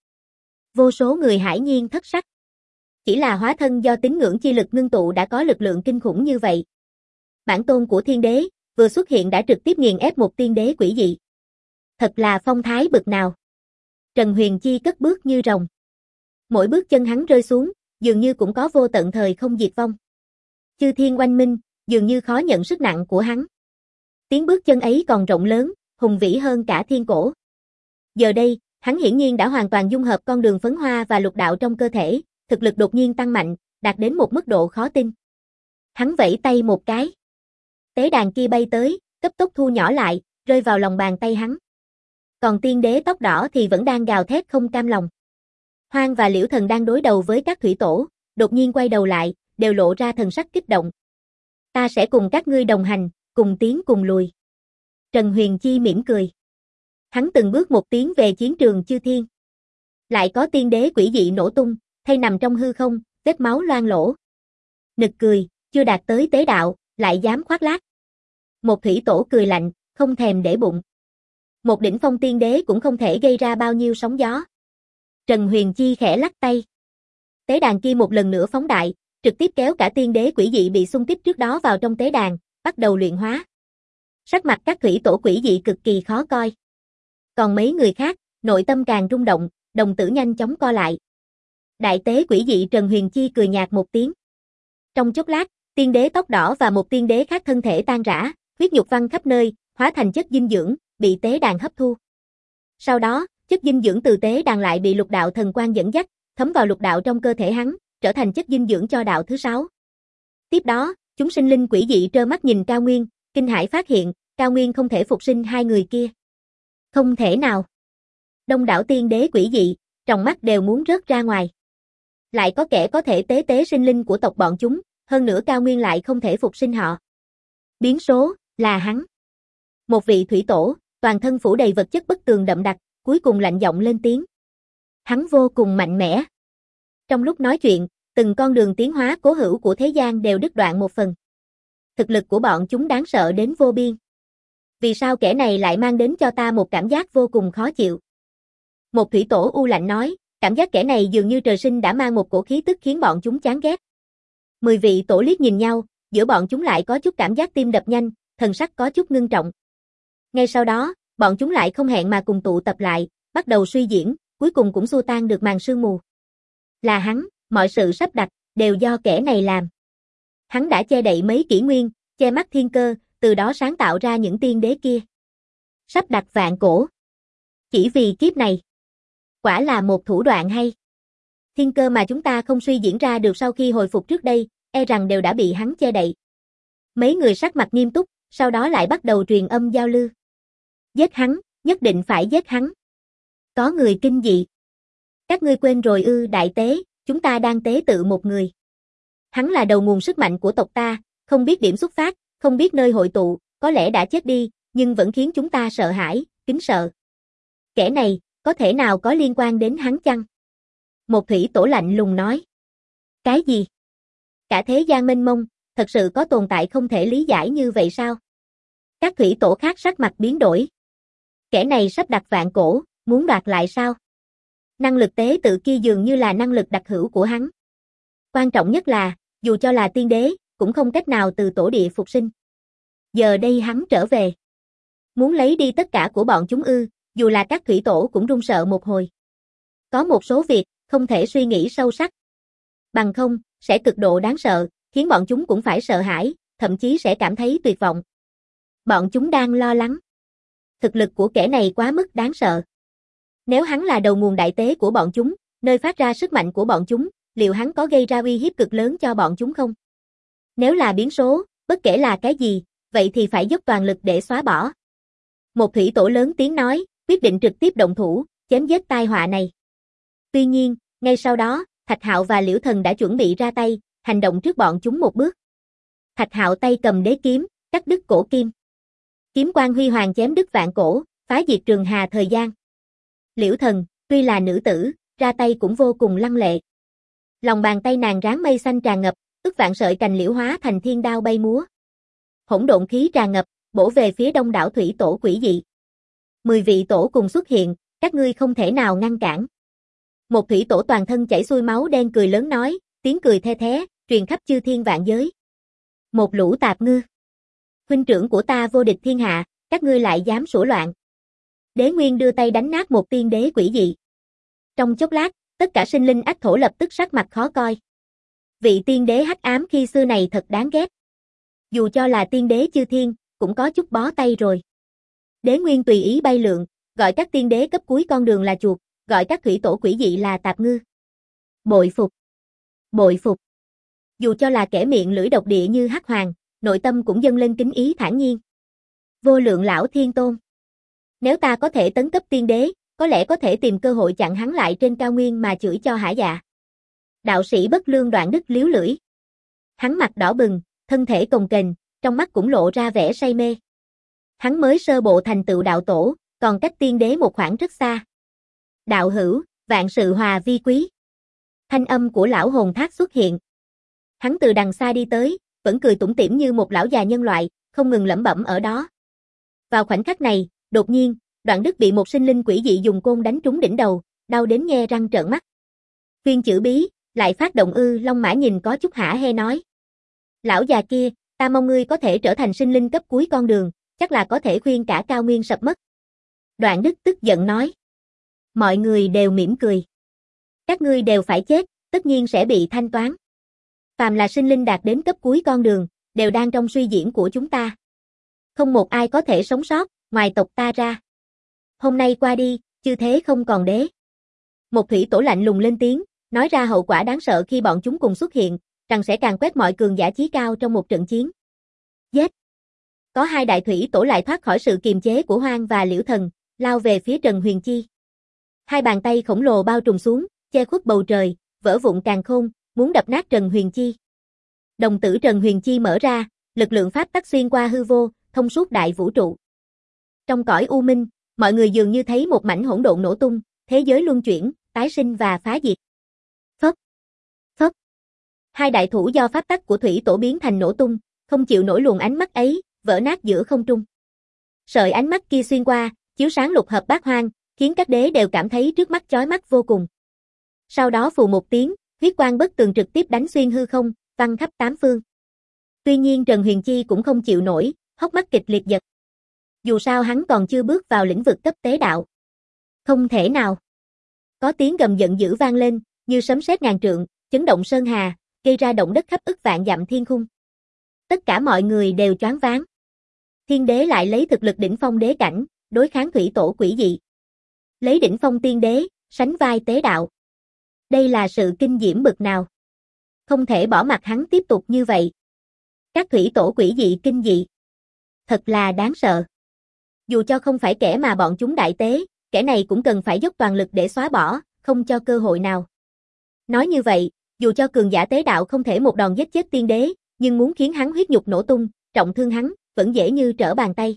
Vô số người hãi nhiên thất sắc. Chỉ là hóa thân do tín ngưỡng chi lực ngưng tụ đã có lực lượng kinh khủng như vậy. Bản tôn của thiên đế, vừa xuất hiện đã trực tiếp nghiền ép một tiên đế quỷ dị. Thật là phong thái bực nào. Trần Huyền Chi cất bước như rồng. Mỗi bước chân hắn rơi xuống, dường như cũng có vô tận thời không diệt vong. Chư thiên oanh minh, dường như khó nhận sức nặng của hắn. Tiếng bước chân ấy còn rộng lớn, hùng vĩ hơn cả thiên cổ. Giờ đây, hắn hiển nhiên đã hoàn toàn dung hợp con đường phấn hoa và lục đạo trong cơ thể, thực lực đột nhiên tăng mạnh, đạt đến một mức độ khó tin. Hắn vẫy tay một cái. Tế đàn kia bay tới, cấp tốc thu nhỏ lại, rơi vào lòng bàn tay hắn. Còn tiên đế tóc đỏ thì vẫn đang gào thét không cam lòng. Hoang và Liễu Thần đang đối đầu với các thủy tổ, đột nhiên quay đầu lại, đều lộ ra thần sắc kích động. Ta sẽ cùng các ngươi đồng hành, cùng tiến cùng lùi. Trần Huyền Chi mỉm cười. Hắn từng bước một tiến về chiến trường chư thiên. Lại có tiên đế quỷ dị nổ tung, thay nằm trong hư không, vết máu loang lổ. Nực cười, chưa đạt tới tế đạo, lại dám khoác lác. Một thủy tổ cười lạnh, không thèm để bụng. Một đỉnh phong tiên đế cũng không thể gây ra bao nhiêu sóng gió. Trần Huyền Chi khẽ lắc tay. Tế đàn kia một lần nữa phóng đại, trực tiếp kéo cả tiên đế quỷ dị bị xung kích trước đó vào trong tế đàn, bắt đầu luyện hóa. Sắc mặt các thủy tổ quỷ dị cực kỳ khó coi. Còn mấy người khác, nội tâm càng rung động, đồng tử nhanh chóng co lại. Đại tế quỷ dị Trần Huyền Chi cười nhạt một tiếng. Trong chốc lát, tiên đế tóc đỏ và một tiên đế khác thân thể tan rã, huyết nhục văng khắp nơi, hóa thành chất dinh dưỡng, bị tế đàn hấp thu. Sau đó, chất dinh dưỡng từ tế đàn lại bị lục đạo thần quang dẫn dắt, thấm vào lục đạo trong cơ thể hắn, trở thành chất dinh dưỡng cho đạo thứ sáu. Tiếp đó, chúng sinh linh quỷ dị trơ mắt nhìn Cao Nguyên, kinh hãi phát hiện, Cao Nguyên không thể phục sinh hai người kia. Không thể nào. Đông đảo tiên đế quỷ dị, trong mắt đều muốn rớt ra ngoài. Lại có kẻ có thể tế tế sinh linh của tộc bọn chúng, hơn nữa Cao Nguyên lại không thể phục sinh họ. Biến số, là hắn. Một vị thủy tổ, toàn thân phủ đầy vật chất bất tường đậm đặc, cuối cùng lạnh giọng lên tiếng. Hắn vô cùng mạnh mẽ. Trong lúc nói chuyện, từng con đường tiến hóa cố hữu của thế gian đều đứt đoạn một phần. Thực lực của bọn chúng đáng sợ đến vô biên. Vì sao kẻ này lại mang đến cho ta một cảm giác vô cùng khó chịu? Một thủy tổ u lạnh nói, cảm giác kẻ này dường như trời sinh đã mang một cổ khí tức khiến bọn chúng chán ghét. Mười vị tổ liếc nhìn nhau, giữa bọn chúng lại có chút cảm giác tim đập nhanh, thần sắc có chút ngưng trọng. Ngay sau đó, bọn chúng lại không hẹn mà cùng tụ tập lại, bắt đầu suy diễn, cuối cùng cũng xua tan được màn sương mù. Là hắn, mọi sự sắp đặt, đều do kẻ này làm. Hắn đã che đậy mấy kỷ nguyên, che mắt thiên cơ, từ đó sáng tạo ra những tiên đế kia. Sắp đặt vạn cổ. Chỉ vì kiếp này. Quả là một thủ đoạn hay. Thiên cơ mà chúng ta không suy diễn ra được sau khi hồi phục trước đây, e rằng đều đã bị hắn che đậy. Mấy người sắc mặt nghiêm túc, sau đó lại bắt đầu truyền âm giao lưu. Giết hắn, nhất định phải giết hắn. Có người kinh dị. Các ngươi quên rồi ư đại tế, chúng ta đang tế tự một người. Hắn là đầu nguồn sức mạnh của tộc ta, không biết điểm xuất phát, không biết nơi hội tụ, có lẽ đã chết đi, nhưng vẫn khiến chúng ta sợ hãi, kính sợ. Kẻ này, có thể nào có liên quan đến hắn chăng? Một thủy tổ lạnh lùng nói. Cái gì? Cả thế gian mênh mông, thật sự có tồn tại không thể lý giải như vậy sao? Các thủy tổ khác sắc mặt biến đổi. Kẻ này sắp đặt vạn cổ, muốn đoạt lại sao? Năng lực tế tự kia dường như là năng lực đặc hữu của hắn. Quan trọng nhất là, dù cho là tiên đế, cũng không cách nào từ tổ địa phục sinh. Giờ đây hắn trở về. Muốn lấy đi tất cả của bọn chúng ư, dù là các thủy tổ cũng run sợ một hồi. Có một số việc, không thể suy nghĩ sâu sắc. Bằng không, sẽ cực độ đáng sợ, khiến bọn chúng cũng phải sợ hãi, thậm chí sẽ cảm thấy tuyệt vọng. Bọn chúng đang lo lắng. Thực lực của kẻ này quá mức đáng sợ. Nếu hắn là đầu nguồn đại tế của bọn chúng, nơi phát ra sức mạnh của bọn chúng, liệu hắn có gây ra uy hiếp cực lớn cho bọn chúng không? Nếu là biến số, bất kể là cái gì, vậy thì phải dốc toàn lực để xóa bỏ. Một thủy tổ lớn tiếng nói, quyết định trực tiếp động thủ, chém giết tai họa này. Tuy nhiên, ngay sau đó, Thạch Hạo và Liễu Thần đã chuẩn bị ra tay, hành động trước bọn chúng một bước. Thạch Hạo tay cầm đế kiếm, cắt đứt cổ kim. Kiếm quang huy hoàng chém đứt vạn cổ, phá diệt trường hà thời gian. Liễu Thần, tuy là nữ tử, ra tay cũng vô cùng lăng lệ. Lòng bàn tay nàng ráng mây xanh tràn ngập, ức vạn sợi cành liễu hóa thành thiên đao bay múa. Hỗn độn khí tràn ngập, bổ về phía đông đảo thủy tổ quỷ dị. Mười vị tổ cùng xuất hiện, các ngươi không thể nào ngăn cản. Một thủy tổ toàn thân chảy xuôi máu đen cười lớn nói, tiếng cười the thé, truyền khắp chư thiên vạn giới. Một lũ tạp ngư. Huynh trưởng của ta vô địch thiên hạ, các ngươi lại dám sủa loạn. Đế Nguyên đưa tay đánh nát một tiên đế quỷ dị. Trong chốc lát, tất cả sinh linh ách thổ lập tức sắc mặt khó coi. Vị tiên đế hắc ám khi xưa này thật đáng ghét. Dù cho là tiên đế chư thiên, cũng có chút bó tay rồi. Đế Nguyên tùy ý bay lượn, gọi các tiên đế cấp cuối con đường là chuột, gọi các thủy tổ quỷ dị là tạp ngư. Bội phục. Bội phục. Dù cho là kẻ miệng lưỡi độc địa như Hắc Hoàng, nội tâm cũng dâng lên kính ý thản nhiên. Vô lượng lão thiên tôn. Nếu ta có thể tấn cấp tiên đế, có lẽ có thể tìm cơ hội chặn hắn lại trên cao nguyên mà chửi cho hả dạ. Đạo sĩ bất lương Đoạn Đức liếu lưỡi. Hắn mặt đỏ bừng, thân thể cồng kềnh, trong mắt cũng lộ ra vẻ say mê. Hắn mới sơ bộ thành tựu đạo tổ, còn cách tiên đế một khoảng rất xa. Đạo hữu, vạn sự hòa vi quý. Thanh âm của lão hồn thác xuất hiện. Hắn từ đằng xa đi tới, vẫn cười tủm tỉm như một lão già nhân loại, không ngừng lẩm bẩm ở đó. Vào khoảnh khắc này, đột nhiên, Đoạn Đức bị một sinh linh quỷ dị dùng côn đánh trúng đỉnh đầu, đau đến nhe răng trợn mắt. Khuyên chữ bí, lại phát động ư? Long Mã nhìn có chút hả hê nói. Lão già kia, ta mong ngươi có thể trở thành sinh linh cấp cuối con đường, chắc là có thể khuyên cả cao nguyên sập mất. Đoạn Đức tức giận nói. Mọi người đều mỉm cười. Các ngươi đều phải chết, tất nhiên sẽ bị thanh toán. Phàm là sinh linh đạt đến cấp cuối con đường, đều đang trong suy diễn của chúng ta. Không một ai có thể sống sót, ngoài tộc ta ra. Hôm nay qua đi, chư thế không còn đế. Một thủy tổ lạnh lùng lên tiếng, nói ra hậu quả đáng sợ khi bọn chúng cùng xuất hiện, rằng sẽ càng quét mọi cường giả chí cao trong một trận chiến. Giết! Có hai đại thủy tổ lại thoát khỏi sự kiềm chế của Hoang và Liễu Thần, lao về phía Trần Huyền Chi. Hai bàn tay khổng lồ bao trùm xuống, che khuất bầu trời, vỡ vụn càn khôn, muốn đập nát Trần Huyền Chi. Đồng tử Trần Huyền Chi mở ra, lực lượng pháp tắc xuyên qua hư vô, thông suốt đại vũ trụ. Trong cõi u minh, mọi người dường như thấy một mảnh hỗn độn nổ tung, thế giới luân chuyển, tái sinh và phá diệt. Phốc, phốc. Hai đại thủ do pháp tắc của thủy tổ biến thành nổ tung, không chịu nổi luồng ánh mắt ấy, vỡ nát giữa không trung. Sợi ánh mắt kia xuyên qua, chiếu sáng lục hợp bát hoang, khiến các đế đều cảm thấy trước mắt chói mắt vô cùng. Sau đó phù một tiếng, huyết quang bất tường trực tiếp đánh xuyên hư không, văng khắp tám phương. Tuy nhiên Trần Huyền Chi cũng không chịu nổi, hốc mắt kịch liệt giật. Dù sao hắn còn chưa bước vào lĩnh vực cấp tế đạo. Không thể nào. Có tiếng gầm giận dữ vang lên, như sấm sét ngàn trượng, chấn động sơn hà, gây ra động đất khắp ức vạn dặm thiên khung. Tất cả mọi người đều choáng váng. Thiên đế lại lấy thực lực đỉnh phong đế cảnh, đối kháng thủy tổ quỷ dị. Lấy đỉnh phong tiên đế, sánh vai tế đạo. Đây là sự kinh diễm bực nào. Không thể bỏ mặc hắn tiếp tục như vậy. Các thủy tổ quỷ dị kinh dị. Thật là đáng sợ. Dù cho không phải kẻ mà bọn chúng đại tế, kẻ này cũng cần phải dốc toàn lực để xóa bỏ, không cho cơ hội nào. Nói như vậy, dù cho cường giả tế đạo không thể một đòn giết chết tiên đế, nhưng muốn khiến hắn huyết nhục nổ tung, trọng thương hắn, vẫn dễ như trở bàn tay.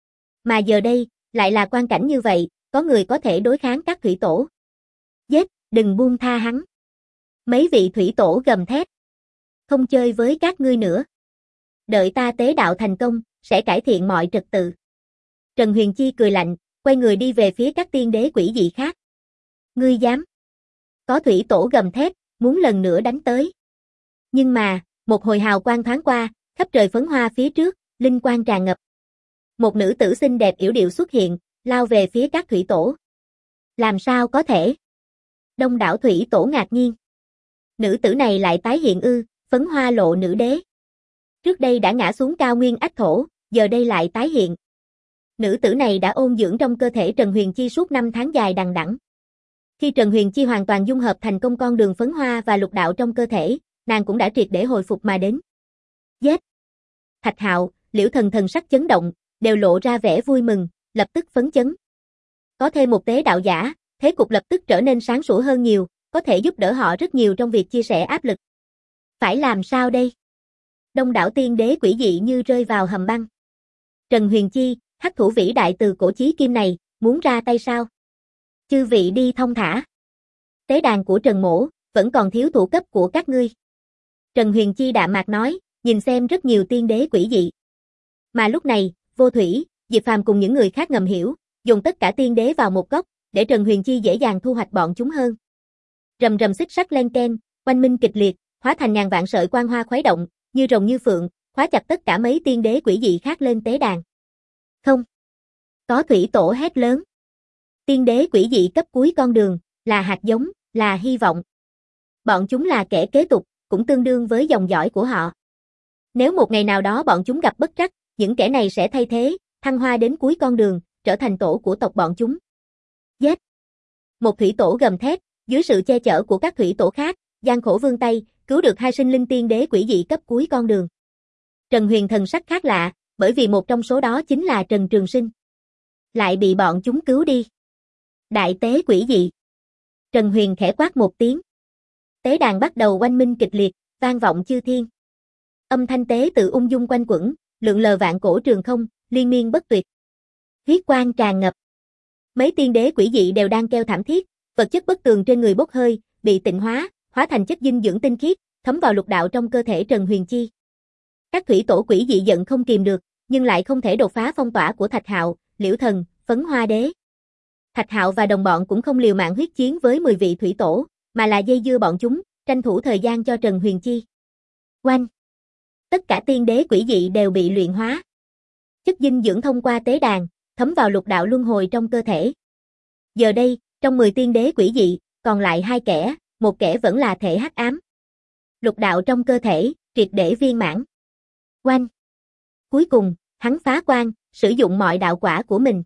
Mà giờ đây, lại là quan cảnh như vậy, có người có thể đối kháng các thủy tổ. Giết, đừng buông tha hắn. Mấy vị thủy tổ gầm thét. Không chơi với các ngươi nữa. Đợi ta tế đạo thành công, sẽ cải thiện mọi trật tự. Trần Huyền Chi cười lạnh, quay người đi về phía các tiên đế quỷ dị khác. Ngươi dám? Có thủy tổ gầm thét, muốn lần nữa đánh tới. Nhưng mà, một hồi hào quang thoáng qua, khắp trời phấn hoa phía trước, linh quang tràn ngập. Một nữ tử xinh đẹp yểu điệu xuất hiện, lao về phía các thủy tổ. Làm sao có thể? Đông đảo thủy tổ ngạc nhiên. Nữ tử này lại tái hiện ư? Phấn hoa lộ nữ đế. Trước đây đã ngã xuống cao nguyên ách thổ, giờ đây lại tái hiện. Nữ tử này đã ôn dưỡng trong cơ thể Trần Huyền Chi suốt năm tháng dài đằng đẵng. Khi Trần Huyền Chi hoàn toàn dung hợp thành công con đường phấn hoa và lục đạo trong cơ thể, nàng cũng đã triệt để hồi phục mà đến. Giết! Thạch Hạo, Liễu Thần thần sắc chấn động, đều lộ ra vẻ vui mừng, lập tức phấn chấn. Có thêm một tế đạo giả, thế cục lập tức trở nên sáng sủa hơn nhiều, có thể giúp đỡ họ rất nhiều trong việc chia sẻ áp lực. Phải làm sao đây? Đông đảo tiên đế quỷ dị như rơi vào hầm băng. Trần Huyền Chi, hắc thủ vĩ đại từ cổ chí kim này, muốn ra tay sao? Chư vị đi thông thả. Tế đàn của Trần Mỗ, vẫn còn thiếu thủ cấp của các ngươi. Trần Huyền Chi đạm mạc nói, nhìn xem rất nhiều tiên đế quỷ dị. Mà lúc này, Vô Thủy, Diệp Phàm cùng những người khác ngầm hiểu, dùng tất cả tiên đế vào một góc, để Trần Huyền Chi dễ dàng thu hoạch bọn chúng hơn. Rầm rầm xích sắt len ken, oanh minh kịch liệt, hóa thành ngàn vạn sợi quang hoa khuấy động, như rồng như phượng, khóa chặt tất cả mấy tiên đế quỷ dị khác lên tế đàn. Không. Có thủy tổ hét lớn. Tiên đế quỷ dị cấp cuối con đường, là hạt giống, là hy vọng. Bọn chúng là kẻ kế tục, cũng tương đương với dòng dõi của họ. Nếu một ngày nào đó bọn chúng gặp bất trắc, những kẻ này sẽ thay thế, thăng hoa đến cuối con đường, trở thành tổ của tộc bọn chúng. Giết! Một thủy tổ gầm thét, dưới sự che chở của các thủy tổ khác, gian khổ vươn tay, cứu được hai sinh linh tiên đế quỷ dị cấp cuối con đường. Trần Huyền thần sắc khác lạ, bởi vì một trong số đó chính là Trần Trường Sinh. Lại bị bọn chúng cứu đi. Đại tế quỷ dị. Trần Huyền khẽ quát một tiếng. Tế đàn bắt đầu oanh minh kịch liệt, vang vọng chư thiên. Âm thanh tế tự ung dung quanh quẩn, lượn lờ vạn cổ trường không, liên miên bất tuyệt. Huyết quang tràn ngập. Mấy tiên đế quỷ dị đều đang kêu thảm thiết, vật chất bất tường trên người bốc hơi, bị tịnh hóa, hóa thành chất dinh dưỡng tinh khiết, thấm vào lục đạo trong cơ thể Trần Huyền Chi. Các thủy tổ quỷ dị giận không kìm được, nhưng lại không thể đột phá phong tỏa của Thạch Hạo, Liễu Thần, Phấn Hoa Đế. Thạch Hạo và đồng bọn cũng không liều mạng huyết chiến với mười vị thủy tổ, mà là dây dưa bọn chúng, tranh thủ thời gian cho Trần Huyền Chi. Oanh! Tất cả tiên đế quỷ dị đều bị luyện hóa. Chất dinh dưỡng thông qua tế đàn, thấm vào lục đạo luân hồi trong cơ thể. Giờ đây, trong mười tiên đế quỷ dị, còn lại hai kẻ, một kẻ vẫn là thể hắc ám. Lục đạo trong cơ thể, triệt để viên mãn. Oanh! Cuối cùng, hắn phá quan, sử dụng mọi đạo quả của mình.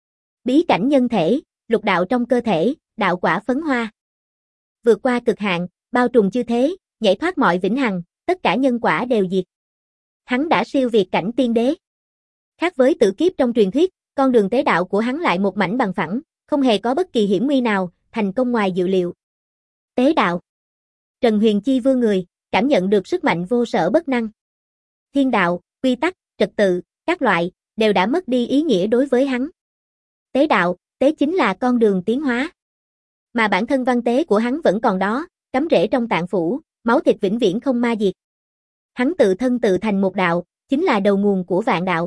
Bí cảnh nhân thể, lục đạo trong cơ thể, đạo quả phấn hoa. Vượt qua cực hạn, bao trùm chư thế, nhảy thoát mọi vĩnh hằng, tất cả nhân quả đều diệt. Hắn đã siêu việt cảnh tiên đế. Khác với tử kiếp trong truyền thuyết, con đường tế đạo của hắn lại một mảnh bằng phẳng, không hề có bất kỳ hiểm nguy nào, thành công ngoài dự liệu. Tế đạo. Trần Huyền Chi vươn người, cảm nhận được sức mạnh vô sở bất năng. Thiên đạo, quy tắc, trật tự, các loại, đều đã mất đi ý nghĩa đối với hắn. Tế đạo, tế chính là con đường tiến hóa. Mà bản thân văn tế của hắn vẫn còn đó, cắm rễ trong tạng phủ, máu thịt vĩnh viễn không ma diệt. Hắn tự thân tự thành một đạo, chính là đầu nguồn của vạn đạo.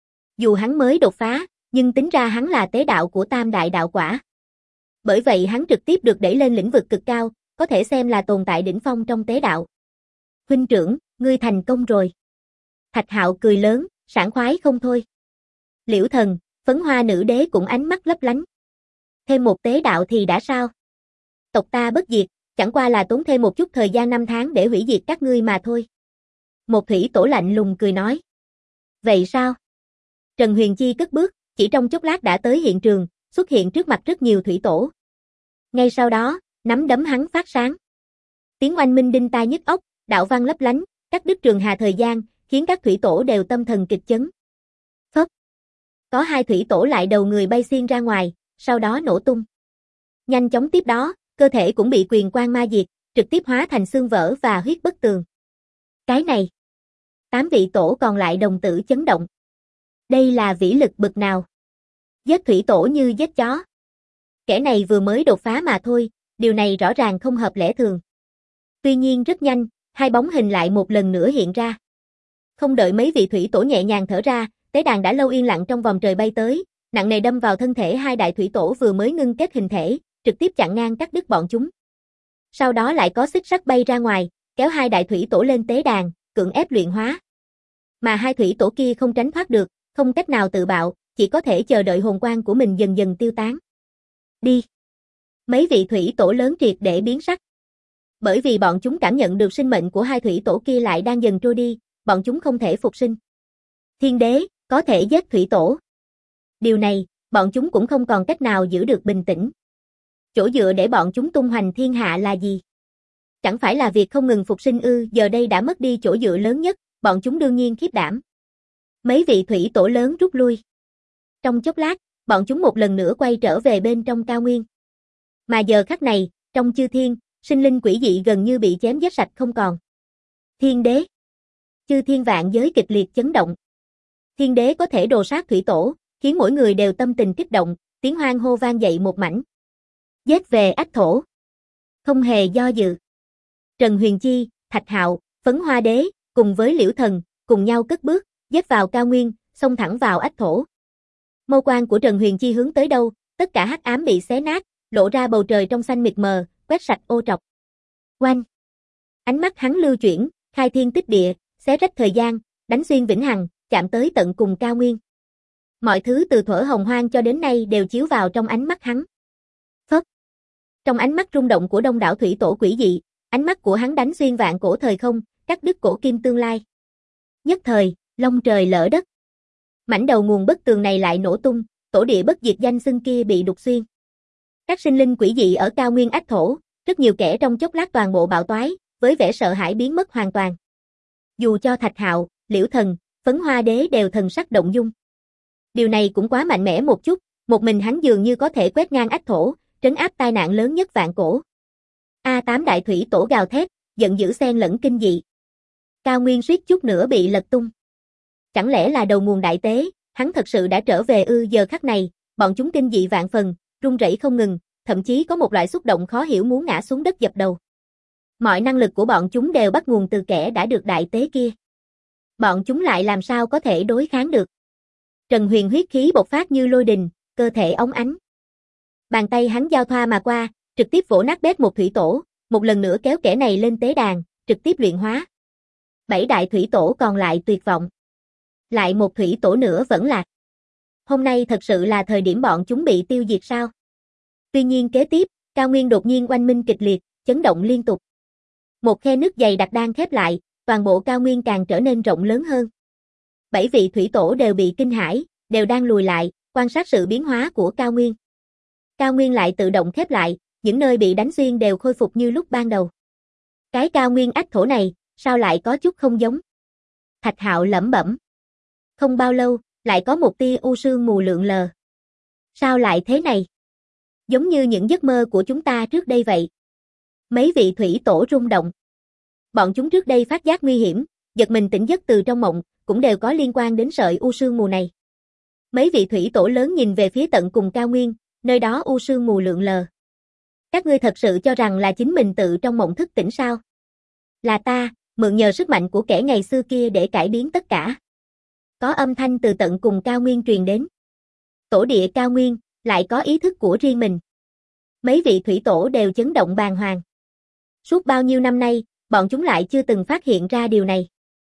Dù hắn mới đột phá, nhưng tính ra hắn là tế đạo của tam đại đạo quả. Bởi vậy hắn trực tiếp được đẩy lên lĩnh vực cực cao, có thể xem là tồn tại đỉnh phong trong tế đạo. Huynh trưởng, ngươi thành công rồi. Thạch Hạo cười lớn, sảng khoái không thôi. Liễu Thần, Phấn Hoa Nữ Đế cũng ánh mắt lấp lánh. Thêm một tế đạo thì đã sao? Tộc ta bất diệt, chẳng qua là tốn thêm một chút thời gian năm tháng để hủy diệt các ngươi mà thôi. Một thủy tổ lạnh lùng cười nói. Vậy sao? Trần Huyền Chi cất bước, chỉ trong chốc lát đã tới hiện trường, xuất hiện trước mặt rất nhiều thủy tổ. Ngay sau đó, nắm đấm hắn phát sáng. Tiếng oanh minh đinh tai nhức óc, đạo văn lấp lánh, cắt đứt trường hà thời gian, khiến các thủy tổ đều tâm thần kịch chấn. Phốc. Có hai thủy tổ lại đầu người bay xiên ra ngoài, sau đó nổ tung. Nhanh chóng tiếp đó, cơ thể cũng bị quyền quang ma diệt, trực tiếp hóa thành xương vỡ và huyết bất tường. Cái này. Tám vị tổ còn lại đồng tử chấn động. Đây là vĩ lực bực nào? Giết thủy tổ như giết chó. Kẻ này vừa mới đột phá mà thôi, điều này rõ ràng không hợp lẽ thường. Tuy nhiên rất nhanh, hai bóng hình lại một lần nữa hiện ra. Không đợi mấy vị thủy tổ nhẹ nhàng thở ra, tế đàn đã lâu yên lặng trong vòng trời bay tới, nặng nề đâm vào thân thể hai đại thủy tổ vừa mới ngưng kết hình thể, trực tiếp chặn ngang cắt đứt bọn chúng. Sau đó lại có xích sắt bay ra ngoài, kéo hai đại thủy tổ lên tế đàn, cưỡng ép luyện hóa. Mà hai thủy tổ kia không tránh thoát được, không cách nào tự bạo, chỉ có thể chờ đợi hồn quang của mình dần dần tiêu tán. Đi. Mấy vị thủy tổ lớn triệt để biến sắc. Bởi vì bọn chúng cảm nhận được sinh mệnh của hai thủy tổ kia lại đang dần trôi đi, bọn chúng không thể phục sinh. Thiên đế, có thể giết thủy tổ. Điều này, bọn chúng cũng không còn cách nào giữ được bình tĩnh. Chỗ dựa để bọn chúng tung hoành thiên hạ là gì? Chẳng phải là việc không ngừng phục sinh ư? Giờ đây đã mất đi chỗ dựa lớn nhất, bọn chúng đương nhiên khiếp đảm. Mấy vị thủy tổ lớn rút lui. Trong chốc lát, bọn chúng một lần nữa quay trở về bên trong cao nguyên. Mà giờ khắc này, trong chư thiên, sinh linh quỷ dị gần như bị chém giết sạch không còn. Thiên đế. Chư thiên vạn giới kịch liệt chấn động. Thiên đế có thể đồ sát thủy tổ, khiến mỗi người đều tâm tình kích động, tiếng hoan hô vang dậy một mảnh. Giết về ách thổ. Không hề do dự. Trần Huyền Chi, Thạch Hạo, Phấn Hoa Đế, cùng với Liễu Thần, cùng nhau cất bước, giết vào cao nguyên, xông thẳng vào ách thổ. Mâu quang của Trần Huyền Chi hướng tới đâu, tất cả hắc ám bị xé nát, lộ ra bầu trời trong xanh mịt mờ, quét sạch ô trọc. Oanh! Ánh mắt hắn lưu chuyển, khai thiên tích địa, xé rách thời gian, đánh xuyên vĩnh hằng, chạm tới tận cùng cao nguyên. Mọi thứ từ thuở hồng hoang cho đến nay đều chiếu vào trong ánh mắt hắn. Phất! Trong ánh mắt rung động của đông đảo thủy tổ quỷ dị, ánh mắt của hắn đánh xuyên vạn cổ thời không, cắt đứt cổ kim tương lai. Nhất thời, long trời lỡ đất. Mảnh đầu nguồn bất tường này lại nổ tung, tổ địa bất diệt danh xưng kia bị đục xuyên. Các sinh linh quỷ dị ở cao nguyên ách thổ, rất nhiều kẻ trong chốc lát toàn bộ bạo toái, với vẻ sợ hãi biến mất hoàn toàn. Dù cho Thạch Hạo, Liễu Thần, Phấn Hoa Đế đều thần sắc động dung. Điều này cũng quá mạnh mẽ một chút, một mình hắn dường như có thể quét ngang ách thổ, trấn áp tai nạn lớn nhất vạn cổ. A tám đại thủy tổ gào thét, giận dữ xen lẫn kinh dị. Cao Nguyên suýt chút nữa bị lật tung. Chẳng lẽ là đầu nguồn đại tế, hắn thật sự đã trở về ư? Giờ khắc này, bọn chúng kinh dị vạn phần, run rẩy không ngừng, thậm chí có một loại xúc động khó hiểu muốn ngã xuống đất dập đầu. Mọi năng lực của bọn chúng đều bắt nguồn từ kẻ đã được đại tế kia. Bọn chúng lại làm sao có thể đối kháng được? Trần Huyền huyết khí bộc phát như lôi đình, cơ thể óng ánh. Bàn tay hắn giao thoa mà qua, trực tiếp vỗ nát bét một thủy tổ, một lần nữa kéo kẻ này lên tế đàn, trực tiếp luyện hóa. Bảy đại thủy tổ còn lại tuyệt vọng. Lại một thủy tổ nữa vẫn lạc. Hôm nay thật sự là thời điểm bọn chúng bị tiêu diệt sao? Tuy nhiên kế tiếp, cao nguyên đột nhiên oanh minh kịch liệt, chấn động liên tục. Một khe nước dày đặc đang khép lại, toàn bộ cao nguyên càng trở nên rộng lớn hơn. Bảy vị thủy tổ đều bị kinh hãi, đều đang lùi lại, quan sát sự biến hóa của cao nguyên. Cao nguyên lại tự động khép lại, những nơi bị đánh xuyên đều khôi phục như lúc ban đầu. Cái cao nguyên ách thổ này, sao lại có chút không giống? Thạch Hạo lẩm bẩm. Không bao lâu, lại có một tia u sương mù lượn lờ. Sao lại thế này? Giống như những giấc mơ của chúng ta trước đây vậy. Mấy vị thủy tổ rung động. Bọn chúng trước đây phát giác nguy hiểm, giật mình tỉnh giấc từ trong mộng, cũng đều có liên quan đến sợi u sương mù này. Mấy vị thủy tổ lớn nhìn về phía tận cùng cao nguyên, nơi đó u sương mù lượn lờ. Các ngươi thật sự cho rằng là chính mình tự trong mộng thức tỉnh sao? Là ta, mượn nhờ sức mạnh của kẻ ngày xưa kia để cải biến tất cả. Có âm thanh từ tận cùng cao nguyên truyền đến. Tổ địa cao nguyên, lại có ý thức của riêng mình. Mấy vị thủy tổ đều chấn động bàng hoàng. Suốt bao nhiêu năm nay, bọn chúng lại chưa từng phát hiện ra điều này.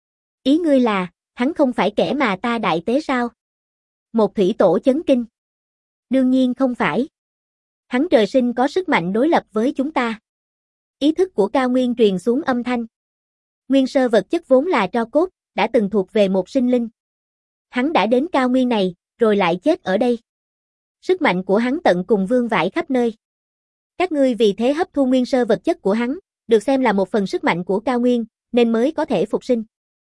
Ý ngươi là, hắn không phải kẻ mà ta đại tế sao? Một thủy tổ chấn kinh. Đương nhiên không phải. Hắn trời sinh có sức mạnh đối lập với chúng ta. Ý thức của cao nguyên truyền xuống âm thanh. Nguyên sơ vật chất vốn là tro cốt, đã từng thuộc về một sinh linh. Hắn đã đến cao nguyên này, rồi lại chết ở đây. Sức mạnh của hắn tận cùng vương vãi khắp nơi. Các ngươi vì thế hấp thu nguyên sơ vật chất của hắn, được xem là một phần sức mạnh của cao nguyên, nên mới có thể phục sinh.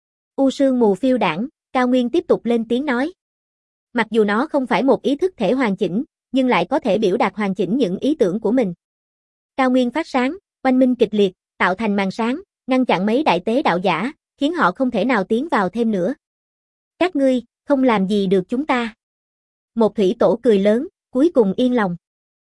U sương mù phiêu đảng, cao nguyên tiếp tục lên tiếng nói. Mặc dù nó không phải một ý thức thể hoàn chỉnh, nhưng lại có thể biểu đạt hoàn chỉnh những ý tưởng của mình. Cao nguyên phát sáng, oanh minh kịch liệt, tạo thành màn sáng, ngăn chặn mấy đại tế đạo giả, khiến họ không thể nào tiến vào thêm nữa. Các ngươi, không làm gì được chúng ta. Một thủy tổ cười lớn, cuối cùng yên lòng.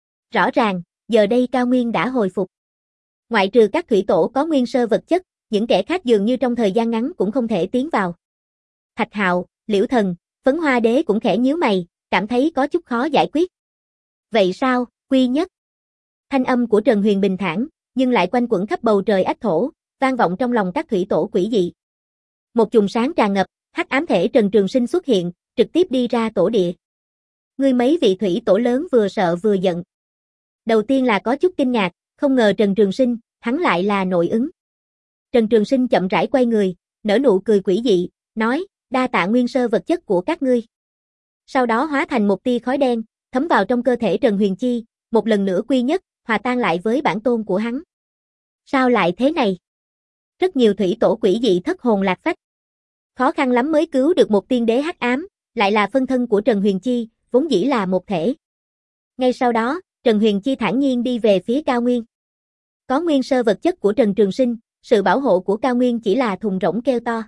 Rõ ràng, giờ đây cao nguyên đã hồi phục. Ngoại trừ các thủy tổ có nguyên sơ vật chất, những kẻ khác dường như trong thời gian ngắn cũng không thể tiến vào. Thạch Hạo, Liễu Thần, Phấn Hoa Đế cũng khẽ nhíu mày, cảm thấy có chút khó giải quyết. Vậy sao, Quy Nhất? Thanh âm của Trần Huyền bình thản, nhưng lại quanh quẩn khắp bầu trời ách thổ, vang vọng trong lòng các thủy tổ quỷ dị. Một chùm sáng tràn ngập, hắc ám thể Trần Trường Sinh xuất hiện, trực tiếp đi ra tổ địa. Ngươi mấy vị thủy tổ lớn vừa sợ vừa giận. Đầu tiên là có chút kinh ngạc, không ngờ Trần Trường Sinh, hắn lại là nội ứng. Trần Trường Sinh chậm rãi quay người, nở nụ cười quỷ dị, nói, đa tạ nguyên sơ vật chất của các ngươi. Sau đó hóa thành một tia khói đen, thấm vào trong cơ thể Trần Huyền Chi, một lần nữa quy nhất, hòa tan lại với bản tôn của hắn. Sao lại thế này? Rất nhiều thủy tổ quỷ dị thất hồn lạc phách. Khó khăn lắm mới cứu được một tiên đế hắc ám, lại là phân thân của Trần Huyền Chi, vốn dĩ là một thể. Ngay sau đó, Trần Huyền Chi thản nhiên đi về phía cao nguyên. Có nguyên sơ vật chất của Trần Trường Sinh, sự bảo hộ của cao nguyên chỉ là thùng rỗng kêu to.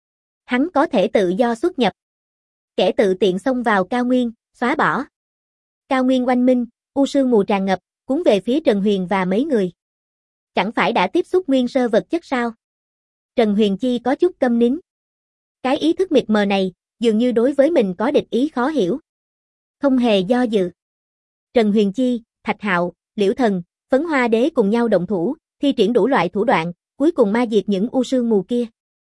Hắn có thể tự do xuất nhập. Kẻ tự tiện xông vào cao nguyên, xóa bỏ. Cao nguyên oanh minh, u sương mù tràn ngập, cuốn về phía Trần Huyền và mấy người. Chẳng phải đã tiếp xúc nguyên sơ vật chất sao? Trần Huyền Chi có chút câm nín. Cái ý thức mịt mờ này, dường như đối với mình có địch ý khó hiểu. Không hề do dự. Trần Huyền Chi, Thạch Hạo, Liễu Thần, Phấn Hoa Đế cùng nhau động thủ, thi triển đủ loại thủ đoạn, cuối cùng ma diệt những u sương mù kia.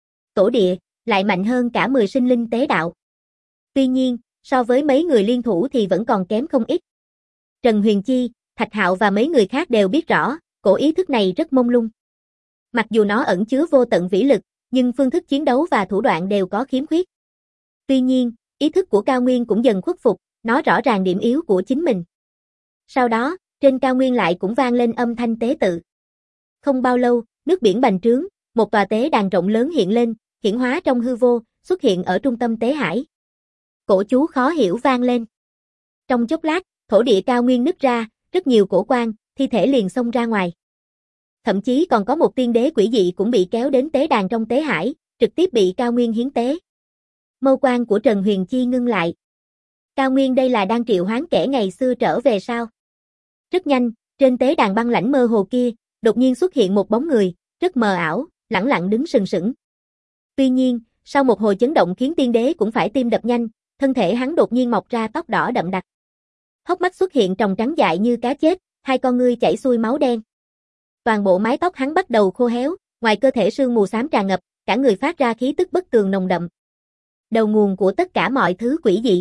Tổ địa, lại mạnh hơn cả mười sinh linh tế đạo. Tuy nhiên, so với mấy người liên thủ thì vẫn còn kém không ít. Trần Huyền Chi, Thạch Hạo và mấy người khác đều biết rõ, cổ ý thức này rất mông lung. Mặc dù nó ẩn chứa vô tận vĩ lực, nhưng phương thức chiến đấu và thủ đoạn đều có khiếm khuyết. Tuy nhiên, ý thức của cao nguyên cũng dần khuất phục, nó rõ ràng điểm yếu của chính mình. Sau đó, trên cao nguyên lại cũng vang lên âm thanh tế tự. Không bao lâu, nước biển bành trướng, một tòa tế đàn rộng lớn hiện lên, hiển hóa trong hư vô, xuất hiện ở trung tâm tế hải. Cổ chú khó hiểu vang lên. Trong chốc lát, thổ địa cao nguyên nứt ra, rất nhiều cổ quan, thi thể liền xông ra ngoài. Thậm chí còn có một tiên đế quỷ dị cũng bị kéo đến tế đàn trong tế hải, trực tiếp bị cao nguyên hiến tế. Mâu quan của Trần Huyền Chi ngưng lại. Cao nguyên đây là đang triệu hoán kẻ ngày xưa trở về sao? Rất nhanh, trên tế đàn băng lãnh mơ hồ kia, đột nhiên xuất hiện một bóng người, rất mờ ảo, lẳng lặng đứng sừng sững. Tuy nhiên, sau một hồi chấn động khiến tiên đế cũng phải tim đập nhanh, thân thể hắn đột nhiên mọc ra tóc đỏ đậm đặc. Hốc mắt xuất hiện tròng trắng dại như cá chết, hai con ngươi chảy xuôi máu đen. Toàn bộ mái tóc hắn bắt đầu khô héo, ngoài cơ thể sương mù xám tràn ngập, cả người phát ra khí tức bất tường nồng đậm. Đầu nguồn của tất cả mọi thứ quỷ dị.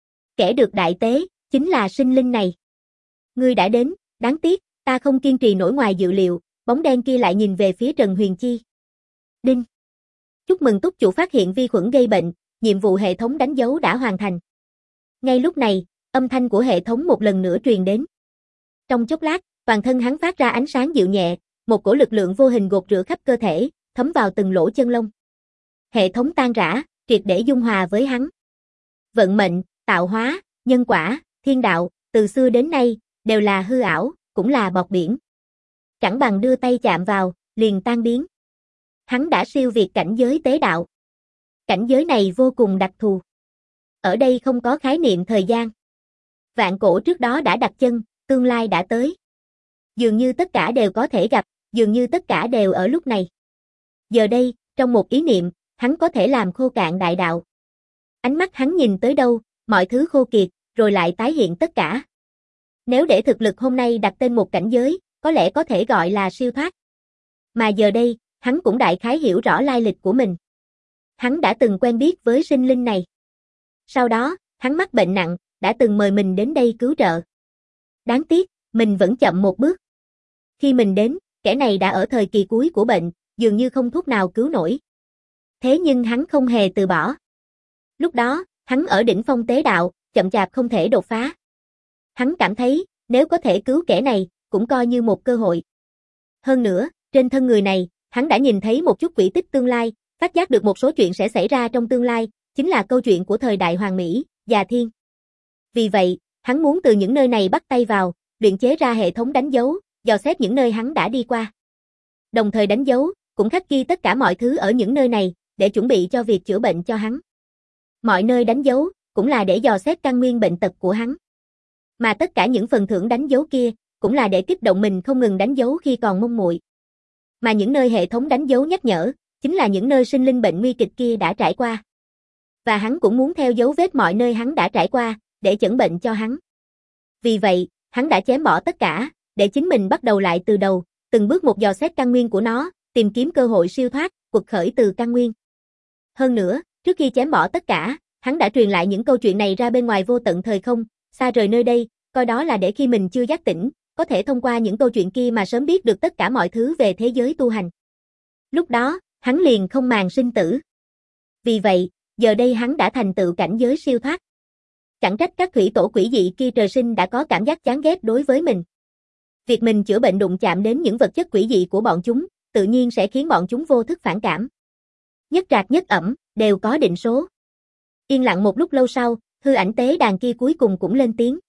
Kẻ được đại tế, chính là sinh linh này. Ngươi đã đến, đáng tiếc, ta không kiên trì nổi ngoài dự liệu, bóng đen kia lại nhìn về phía Trần Huyền Chi. Đinh. Chúc mừng túc chủ phát hiện vi khuẩn gây bệnh, nhiệm vụ hệ thống đánh dấu đã hoàn thành. Ngay lúc này, âm thanh của hệ thống một lần nữa truyền đến. Trong chốc lát, toàn thân hắn phát ra ánh sáng dịu nhẹ, một cổ lực lượng vô hình gột rửa khắp cơ thể, thấm vào từng lỗ chân lông. Hệ thống tan rã, triệt để dung hòa với hắn. Vận mệnh, tạo hóa, nhân quả, thiên đạo, từ xưa đến nay, đều là hư ảo, cũng là bọt biển. Chẳng bằng đưa tay chạm vào, liền tan biến. Hắn đã siêu việt cảnh giới tế đạo. Cảnh giới này vô cùng đặc thù. Ở đây không có khái niệm thời gian. Vạn cổ trước đó đã đặt chân, tương lai đã tới. Dường như tất cả đều có thể gặp, dường như tất cả đều ở lúc này. Giờ đây, trong một ý niệm, hắn có thể làm khô cạn đại đạo. Ánh mắt hắn nhìn tới đâu, mọi thứ khô kiệt, rồi lại tái hiện tất cả. Nếu để thực lực hôm nay đặt tên một cảnh giới, có lẽ có thể gọi là siêu thoát. Mà giờ đây, hắn cũng đại khái hiểu rõ lai lịch của mình. Hắn đã từng quen biết với sinh linh này. Sau đó, hắn mắc bệnh nặng, đã từng mời mình đến đây cứu trợ. Đáng tiếc, mình vẫn chậm một bước. Khi mình đến, kẻ này đã ở thời kỳ cuối của bệnh, dường như không thuốc nào cứu nổi. Thế nhưng hắn không hề từ bỏ. Lúc đó, hắn ở đỉnh phong tế đạo, chậm chạp không thể đột phá. Hắn cảm thấy, nếu có thể cứu kẻ này, cũng coi như một cơ hội. Hơn nữa, trên thân người này, hắn đã nhìn thấy một chút quỹ tích tương lai, phát giác được một số chuyện sẽ xảy ra trong tương lai, chính là câu chuyện của thời đại Hoàng Mỹ, Già Thiên. Vì vậy, hắn muốn từ những nơi này bắt tay vào, luyện chế ra hệ thống đánh dấu, dò xét những nơi hắn đã đi qua. Đồng thời đánh dấu, cũng khắc ghi tất cả mọi thứ ở những nơi này, để chuẩn bị cho việc chữa bệnh cho hắn. Mọi nơi đánh dấu, cũng là để dò xét căn nguyên bệnh tật của hắn. Mà tất cả những phần thưởng đánh dấu kia, cũng là để kích động mình không ngừng đánh dấu khi còn mông muội. Mà những nơi hệ thống đánh dấu nhắc nhở, chính là những nơi sinh linh bệnh nguy kịch kia đã trải qua. Và hắn cũng muốn theo dấu vết mọi nơi hắn đã trải qua, để chẩn bệnh cho hắn. Vì vậy, hắn đã chém bỏ tất cả, để chính mình bắt đầu lại từ đầu, từng bước một dò xét căn nguyên của nó, tìm kiếm cơ hội siêu thoát, quật khởi từ căn nguyên. Hơn nữa, trước khi chém bỏ tất cả, hắn đã truyền lại những câu chuyện này ra bên ngoài vô tận thời không, xa rời nơi đây, coi đó là để khi mình chưa giác tỉnh, có thể thông qua những câu chuyện kia mà sớm biết được tất cả mọi thứ về thế giới tu hành. Lúc đó, hắn liền không màng sinh tử. Vì vậy, giờ đây hắn đã thành tựu cảnh giới siêu thoát. Chẳng trách các thủy tổ quỷ dị kia trời sinh đã có cảm giác chán ghét đối với mình. Việc mình chữa bệnh đụng chạm đến những vật chất quỷ dị của bọn chúng, tự nhiên sẽ khiến bọn chúng vô thức phản cảm. Nhất trạc nhất ẩm, đều có định số. Yên lặng một lúc lâu sau, hư ảnh tế đàn kia cuối cùng cũng lên tiếng.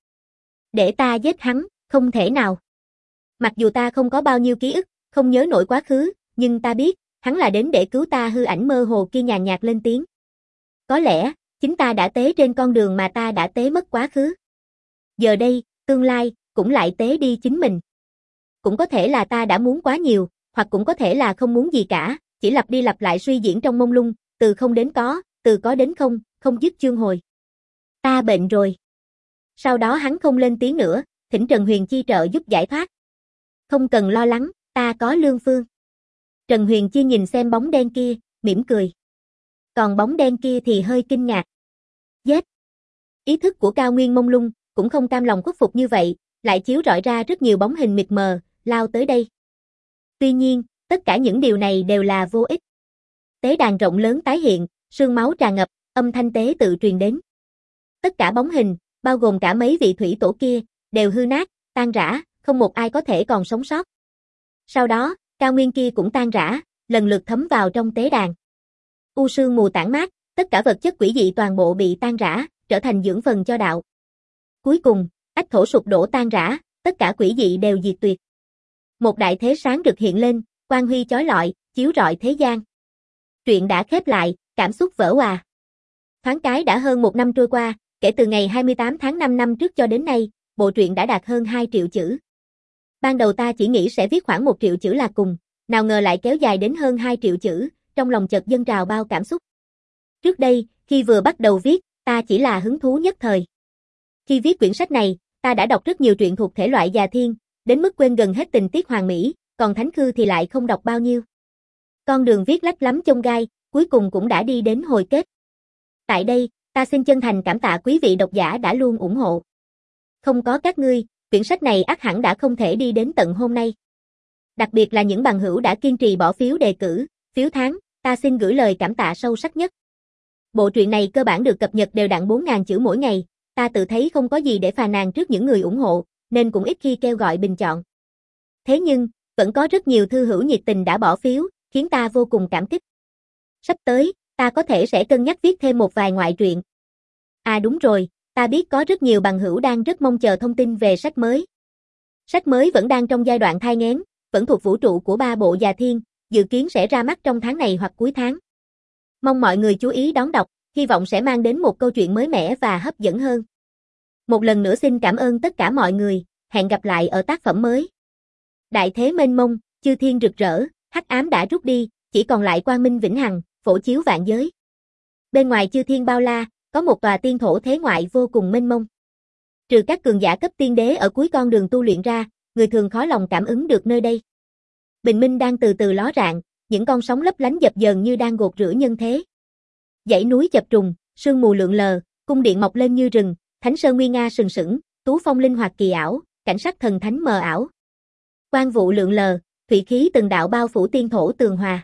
Để ta giết hắn, không thể nào. Mặc dù ta không có bao nhiêu ký ức, không nhớ nổi quá khứ, nhưng ta biết, hắn là đến để cứu ta. Hư ảnh mơ hồ kia nhàn nhạt lên tiếng. Có lẽ, chính ta đã tế trên con đường mà ta đã tế mất quá khứ. Giờ đây, tương lai, cũng lại tế đi chính mình. Cũng có thể là ta đã muốn quá nhiều, hoặc cũng có thể là không muốn gì cả, chỉ lặp đi lặp lại suy diễn trong mông lung, từ không đến có, từ có đến không, không dứt chương hồi. Ta bệnh rồi. Sau đó hắn không lên tiếng nữa, thỉnh Trần Huyền Chi trợ giúp giải thoát. Không cần lo lắng, ta có lương phương. Trần Huyền Chi nhìn xem bóng đen kia, mỉm cười. Còn bóng đen kia thì hơi kinh ngạc. Giết. Ý thức của Cao Nguyên mông lung, cũng không cam lòng khuất phục như vậy, lại chiếu rọi ra rất nhiều bóng hình mịt mờ, lao tới đây. Tuy nhiên, tất cả những điều này đều là vô ích. Tế đàn rộng lớn tái hiện, sương máu tràn ngập, âm thanh tế tự truyền đến. Tất cả bóng hình, bao gồm cả mấy vị thủy tổ kia, đều hư nát, tan rã, không một ai có thể còn sống sót. Sau đó, cao nguyên kia cũng tan rã, lần lượt thấm vào trong tế đàn. U sương mù tản mát, tất cả vật chất quỷ dị toàn bộ bị tan rã, trở thành dưỡng phần cho đạo. Cuối cùng, ách thổ sụp đổ tan rã, tất cả quỷ dị đều diệt tuyệt. Một đại thế sáng rực hiện lên, quang huy chói lọi, chiếu rọi thế gian. Truyện đã khép lại, cảm xúc vỡ òa. Thoáng cái đã hơn một năm trôi qua, kể từ ngày hai mươi tám tháng năm năm trước cho đến nay, bộ truyện đã đạt hơn hai triệu chữ. Ban đầu ta chỉ nghĩ sẽ viết khoảng một triệu chữ là cùng, nào ngờ lại kéo dài đến hơn hai triệu chữ, trong lòng chợt dâng trào bao cảm xúc. Trước đây, khi vừa bắt đầu viết, ta chỉ là hứng thú nhất thời. Khi viết quyển sách này, ta đã đọc rất nhiều truyện thuộc thể loại già thiên, đến mức quên gần hết tình tiết hoàn mỹ, còn Thánh Khư thì lại không đọc bao nhiêu. Con đường viết lách lắm chông gai, cuối cùng cũng đã đi đến hồi kết. Tại đây, ta xin chân thành cảm tạ quý vị độc giả đã luôn ủng hộ. Không có các ngươi, quyển sách này ắt hẳn đã không thể đi đến tận hôm nay. Đặc biệt là những bằng hữu đã kiên trì bỏ phiếu đề cử, phiếu tháng, ta xin gửi lời cảm tạ sâu sắc nhất. Bộ truyện này cơ bản được cập nhật đều đặn bốn nghìn chữ mỗi ngày, ta tự thấy không có gì để phàn nàn trước những người ủng hộ, nên cũng ít khi kêu gọi bình chọn. Thế nhưng, vẫn có rất nhiều thư hữu nhiệt tình đã bỏ phiếu, khiến ta vô cùng cảm kích. Sắp tới, ta có thể sẽ cân nhắc viết thêm một vài ngoại truyện. À đúng rồi, ta biết có rất nhiều bằng hữu đang rất mong chờ thông tin về sách mới. Sách mới vẫn đang trong giai đoạn thai nghén, vẫn thuộc vũ trụ của ba bộ già thiên, dự kiến sẽ ra mắt trong tháng này hoặc cuối tháng. Mong mọi người chú ý đón đọc, hy vọng sẽ mang đến một câu chuyện mới mẻ và hấp dẫn hơn. Một lần nữa xin cảm ơn tất cả mọi người, hẹn gặp lại ở tác phẩm mới. Đại thế mênh mông, chư thiên rực rỡ, hắc ám đã rút đi, chỉ còn lại quang minh vĩnh hằng, phổ chiếu vạn giới. Bên ngoài chư thiên bao la, có một tòa tiên thổ thế ngoại vô cùng mênh mông. Trừ các cường giả cấp tiên đế ở cuối con đường tu luyện ra, người thường khó lòng cảm ứng được nơi đây. Bình minh đang từ từ ló rạng, những con sóng lấp lánh dập dờn như đang gột rửa nhân thế. Dãy núi chập trùng, sương mù lượn lờ, cung điện mọc lên như rừng, thánh sơn nguy nga sừng sững, tú phong linh hoạt kỳ ảo, cảnh sắc thần thánh mờ ảo. Quang vụ lượn lờ, thủy khí từng đạo bao phủ tiên thổ tường hòa.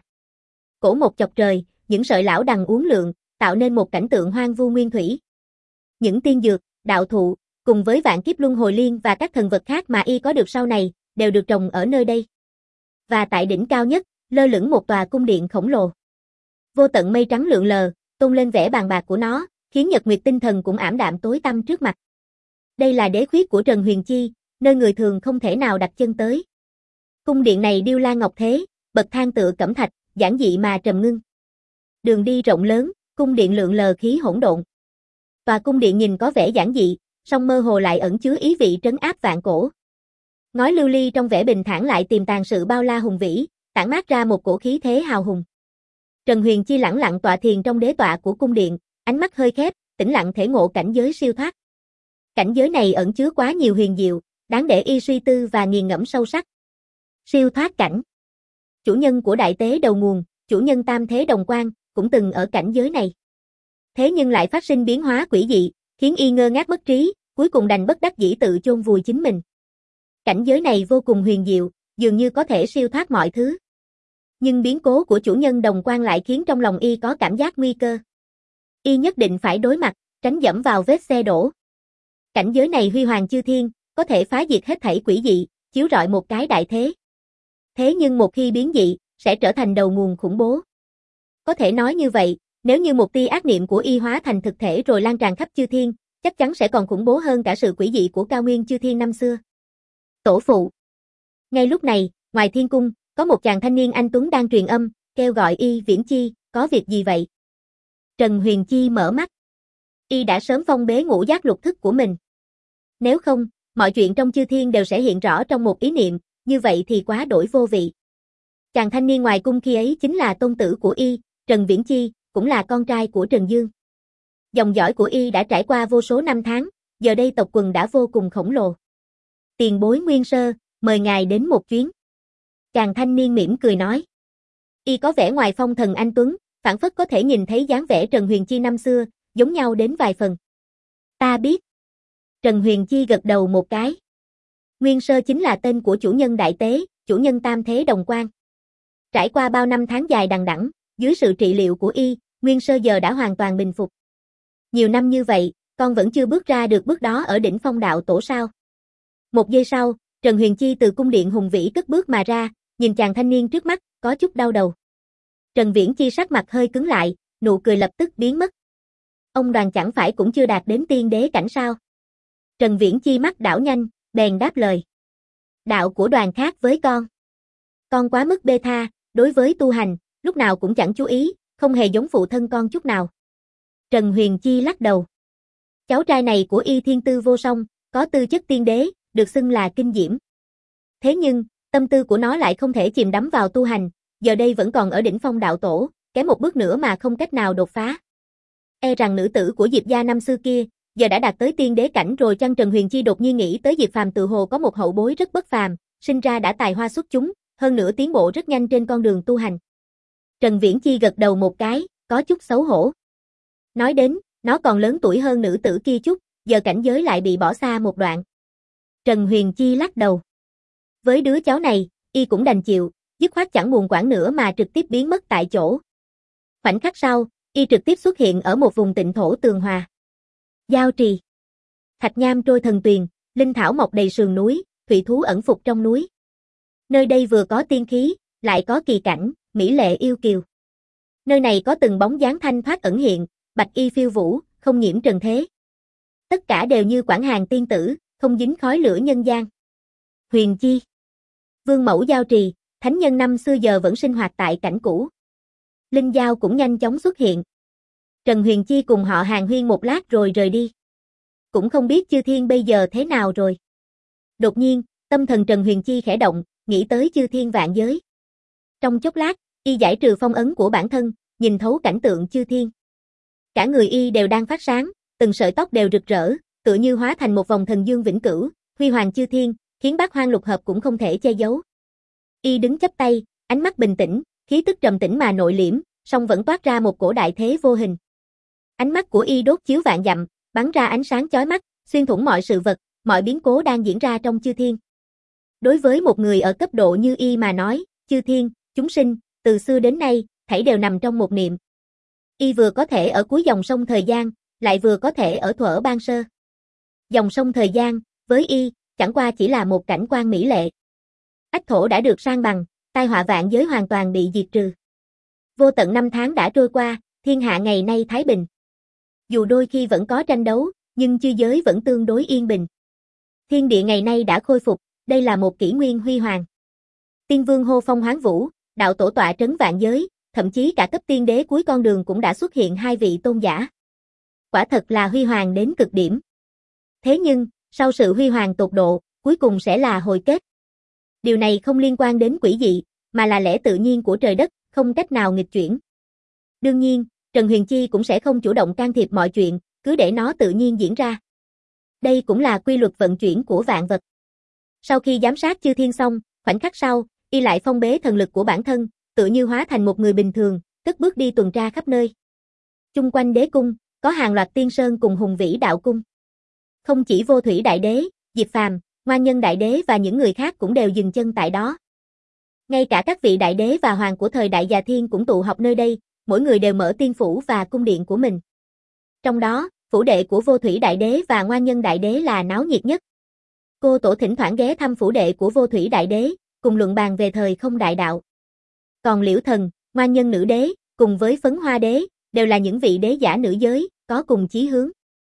Cổ một chọc trời, những sợi lão đằng uốn lượn, tạo nên một cảnh tượng hoang vu nguyên thủy. Những tiên dược, đạo thụ, cùng với vạn kiếp luân hồi liên và các thần vật khác mà y có được sau này, đều được trồng ở nơi đây. Và tại đỉnh cao nhất, lơ lửng một tòa cung điện khổng lồ. Vô tận mây trắng lượn lờ, tôn lên vẻ bàn bạc của nó, khiến nhật nguyệt tinh thần cũng ảm đạm tối tăm trước mặt. Đây là đế khuyết của Trần Huyền Chi, nơi người thường không thể nào đặt chân tới. Cung điện này điêu la ngọc thế, bậc thang tựa cẩm thạch, giản dị mà trầm ngưng. Đường đi rộng lớn, cung điện lượn lờ khí hỗn độn. Tòa cung điện nhìn có vẻ giản dị, song mơ hồ lại ẩn chứa ý vị trấn áp vạn cổ. Ngói lưu ly trong vẻ bình thản lại tiềm tàng sự bao la hùng vĩ, tản mát ra một cổ khí thế hào hùng. Trần Huyền Chi lẳng lặng tọa thiền trong đế tọa của cung điện, ánh mắt hơi khép, tĩnh lặng thể ngộ cảnh giới siêu thoát. Cảnh giới này ẩn chứa quá nhiều huyền diệu, đáng để y suy tư và nghiền ngẫm sâu sắc. Siêu thoát cảnh. Chủ nhân của đại tế đầu nguồn, chủ nhân tam thế đồng quan, cũng từng ở cảnh giới này. Thế nhưng lại phát sinh biến hóa quỷ dị, khiến y ngơ ngác mất trí, cuối cùng đành bất đắc dĩ tự chôn vùi chính mình. Cảnh giới này vô cùng huyền diệu, dường như có thể siêu thoát mọi thứ. Nhưng biến cố của chủ nhân đồng quan lại khiến trong lòng y có cảm giác nguy cơ. Y nhất định phải đối mặt, tránh dẫm vào vết xe đổ. Cảnh giới này huy hoàng chư thiên, có thể phá diệt hết thảy quỷ dị, chiếu rọi một cái đại thế. Thế nhưng một khi biến dị, sẽ trở thành đầu nguồn khủng bố. Có thể nói như vậy, nếu như một tia ác niệm của y hóa thành thực thể rồi lan tràn khắp chư thiên, chắc chắn sẽ còn khủng bố hơn cả sự quỷ dị của cao nguyên chư thiên năm xưa. Tổ phụ. Ngay lúc này, ngoài thiên cung, có một chàng thanh niên anh tuấn đang truyền âm, kêu gọi y Viễn Chi, có việc gì vậy? Trần Huyền Chi mở mắt. Y đã sớm phong bế ngũ giác lục thức của mình. Nếu không, mọi chuyện trong chư thiên đều sẽ hiện rõ trong một ý niệm, như vậy thì quá đổi vô vị. Chàng thanh niên ngoài cung khi ấy chính là tôn tử của y, Trần Viễn Chi, cũng là con trai của Trần Dương. Dòng dõi của y đã trải qua vô số năm tháng, giờ đây tộc quần đã vô cùng khổng lồ. Tiền bối Nguyên Sơ, mời ngài đến một chuyến. Chàng thanh niên mỉm cười nói. Y có vẻ ngoài phong thần anh tuấn, phảng phất có thể nhìn thấy dáng vẻ Trần Huyền Chi năm xưa, giống nhau đến vài phần. Ta biết. Trần Huyền Chi gật đầu một cái. Nguyên Sơ chính là tên của chủ nhân đại tế, chủ nhân tam thế đồng quan. Trải qua bao năm tháng dài đằng đẵng, dưới sự trị liệu của y, Nguyên Sơ giờ đã hoàn toàn bình phục. Nhiều năm như vậy, con vẫn chưa bước ra được bước đó ở đỉnh phong đạo tổ sao. Một giây sau, Trần Huyền Chi từ cung điện hùng vĩ cất bước mà ra, nhìn chàng thanh niên trước mắt, có chút đau đầu. Trần Viễn Chi sắc mặt hơi cứng lại, nụ cười lập tức biến mất. Ông Đoàn chẳng phải cũng chưa đạt đến tiên đế cảnh sao? Trần Viễn Chi mắt đảo nhanh, bèn đáp lời. Đạo của Đoàn khác với con. Con quá mức bê tha, đối với tu hành, lúc nào cũng chẳng chú ý, không hề giống phụ thân con chút nào. Trần Huyền Chi lắc đầu. Cháu trai này của y thiên tư vô song, có tư chất tiên đế, được xưng là kinh diễm. Thế nhưng, tâm tư của nó lại không thể chìm đắm vào tu hành, giờ đây vẫn còn ở đỉnh phong đạo tổ, kém một bước nữa mà không cách nào đột phá. E rằng nữ tử của Diệp gia năm xưa kia, giờ đã đạt tới tiên đế cảnh rồi chăng? Trần Huyền Chi đột nhiên nghĩ tới Diệp Phàm tự hồ có một hậu bối rất bất phàm, sinh ra đã tài hoa xuất chúng, hơn nữa tiến bộ rất nhanh trên con đường tu hành. Trần Viễn Chi gật đầu một cái, có chút xấu hổ. Nói đến, nó còn lớn tuổi hơn nữ tử kia chút, giờ cảnh giới lại bị bỏ xa một đoạn. Trần Huyền Chi lắc đầu. Với đứa cháu này, y cũng đành chịu, dứt khoát chẳng buồn quản nữa mà trực tiếp biến mất tại chỗ. Khoảnh khắc sau, y trực tiếp xuất hiện ở một vùng tịnh thổ tường hòa. Giao trì. Thạch nham trôi thần tuyền, linh thảo mọc đầy sườn núi, thủy thú ẩn phục trong núi. Nơi đây vừa có tiên khí, lại có kỳ cảnh, mỹ lệ yêu kiều. Nơi này có từng bóng dáng thanh thoát ẩn hiện, bạch y phiêu vũ, không nhiễm trần thế. Tất cả đều như quảng hàng tiên tử, không dính khói lửa nhân gian. Huyền Chi. Vương mẫu giao trì, thánh nhân năm xưa giờ vẫn sinh hoạt tại cảnh cũ. Linh Giao cũng nhanh chóng xuất hiện. Trần Huyền Chi cùng họ hàn huyên một lát rồi rời đi. Cũng không biết Chư Thiên bây giờ thế nào rồi. Đột nhiên, tâm thần Trần Huyền Chi khẽ động, nghĩ tới Chư Thiên vạn giới. Trong chốc lát, y giải trừ phong ấn của bản thân, nhìn thấu cảnh tượng Chư Thiên. Cả người y đều đang phát sáng, từng sợi tóc đều rực rỡ, tựa như hóa thành một vòng thần dương vĩnh cửu, huy hoàng Chư Thiên, khiến bát hoang lục hợp cũng không thể che giấu. Y đứng chắp tay, ánh mắt bình tĩnh, khí tức trầm tĩnh mà nội liễm, song vẫn toát ra một cổ đại thế vô hình. Ánh mắt của y đốt chiếu vạn dặm, bắn ra ánh sáng chói mắt, xuyên thủng mọi sự vật, mọi biến cố đang diễn ra trong Chư Thiên. Đối với một người ở cấp độ như y mà nói, Chư Thiên, chúng sinh, từ xưa đến nay, thảy đều nằm trong một niệm. Y vừa có thể ở cuối dòng sông thời gian, lại vừa có thể ở thuở ban sơ. Dòng sông thời gian, với y, chẳng qua chỉ là một cảnh quan mỹ lệ. Ách thổ đã được san bằng, tai họa vạn giới hoàn toàn bị diệt trừ. Vô tận năm tháng đã trôi qua, thiên hạ ngày nay thái bình. Dù đôi khi vẫn có tranh đấu, nhưng chư giới vẫn tương đối yên bình. Thiên địa ngày nay đã khôi phục, đây là một kỷ nguyên huy hoàng. Tiên vương hô phong hoán vũ, đạo tổ tọa trấn vạn giới, thậm chí cả cấp tiên đế cuối con đường cũng đã xuất hiện hai vị tôn giả. Quả thật là huy hoàng đến cực điểm. Thế nhưng, sau sự huy hoàng tột độ, cuối cùng sẽ là hồi kết. Điều này không liên quan đến quỷ dị, mà là lẽ tự nhiên của trời đất, không cách nào nghịch chuyển. Đương nhiên, Trần Huyền Chi cũng sẽ không chủ động can thiệp mọi chuyện, cứ để nó tự nhiên diễn ra. Đây cũng là quy luật vận chuyển của vạn vật. Sau khi giám sát Chư Thiên xong, khoảnh khắc sau, y lại phong bế thần lực của bản thân, tự như hóa thành một người bình thường, cất bước đi tuần tra khắp nơi. Chung quanh đế cung, có hàng loạt tiên sơn cùng hùng vĩ đạo cung. Không chỉ Vô Thủy Đại Đế, Diệp Phàm, Ngoan Nhân Đại Đế và những người khác cũng đều dừng chân tại đó. Ngay cả các vị đại đế và hoàng của thời Đại Già Thiên cũng tụ họp nơi đây, mỗi người đều mở tiên phủ và cung điện của mình. Trong đó, phủ đệ của Vô Thủy Đại Đế và Ngoan Nhân Đại Đế là náo nhiệt nhất. Cô tổ thỉnh thoảng ghé thăm phủ đệ của Vô Thủy Đại Đế, cùng luận bàn về thời không đại đạo. Còn Liễu Thần, Ngoan Nhân Nữ Đế, cùng với Phấn Hoa Đế, đều là những vị đế giả nữ giới, có cùng chí hướng.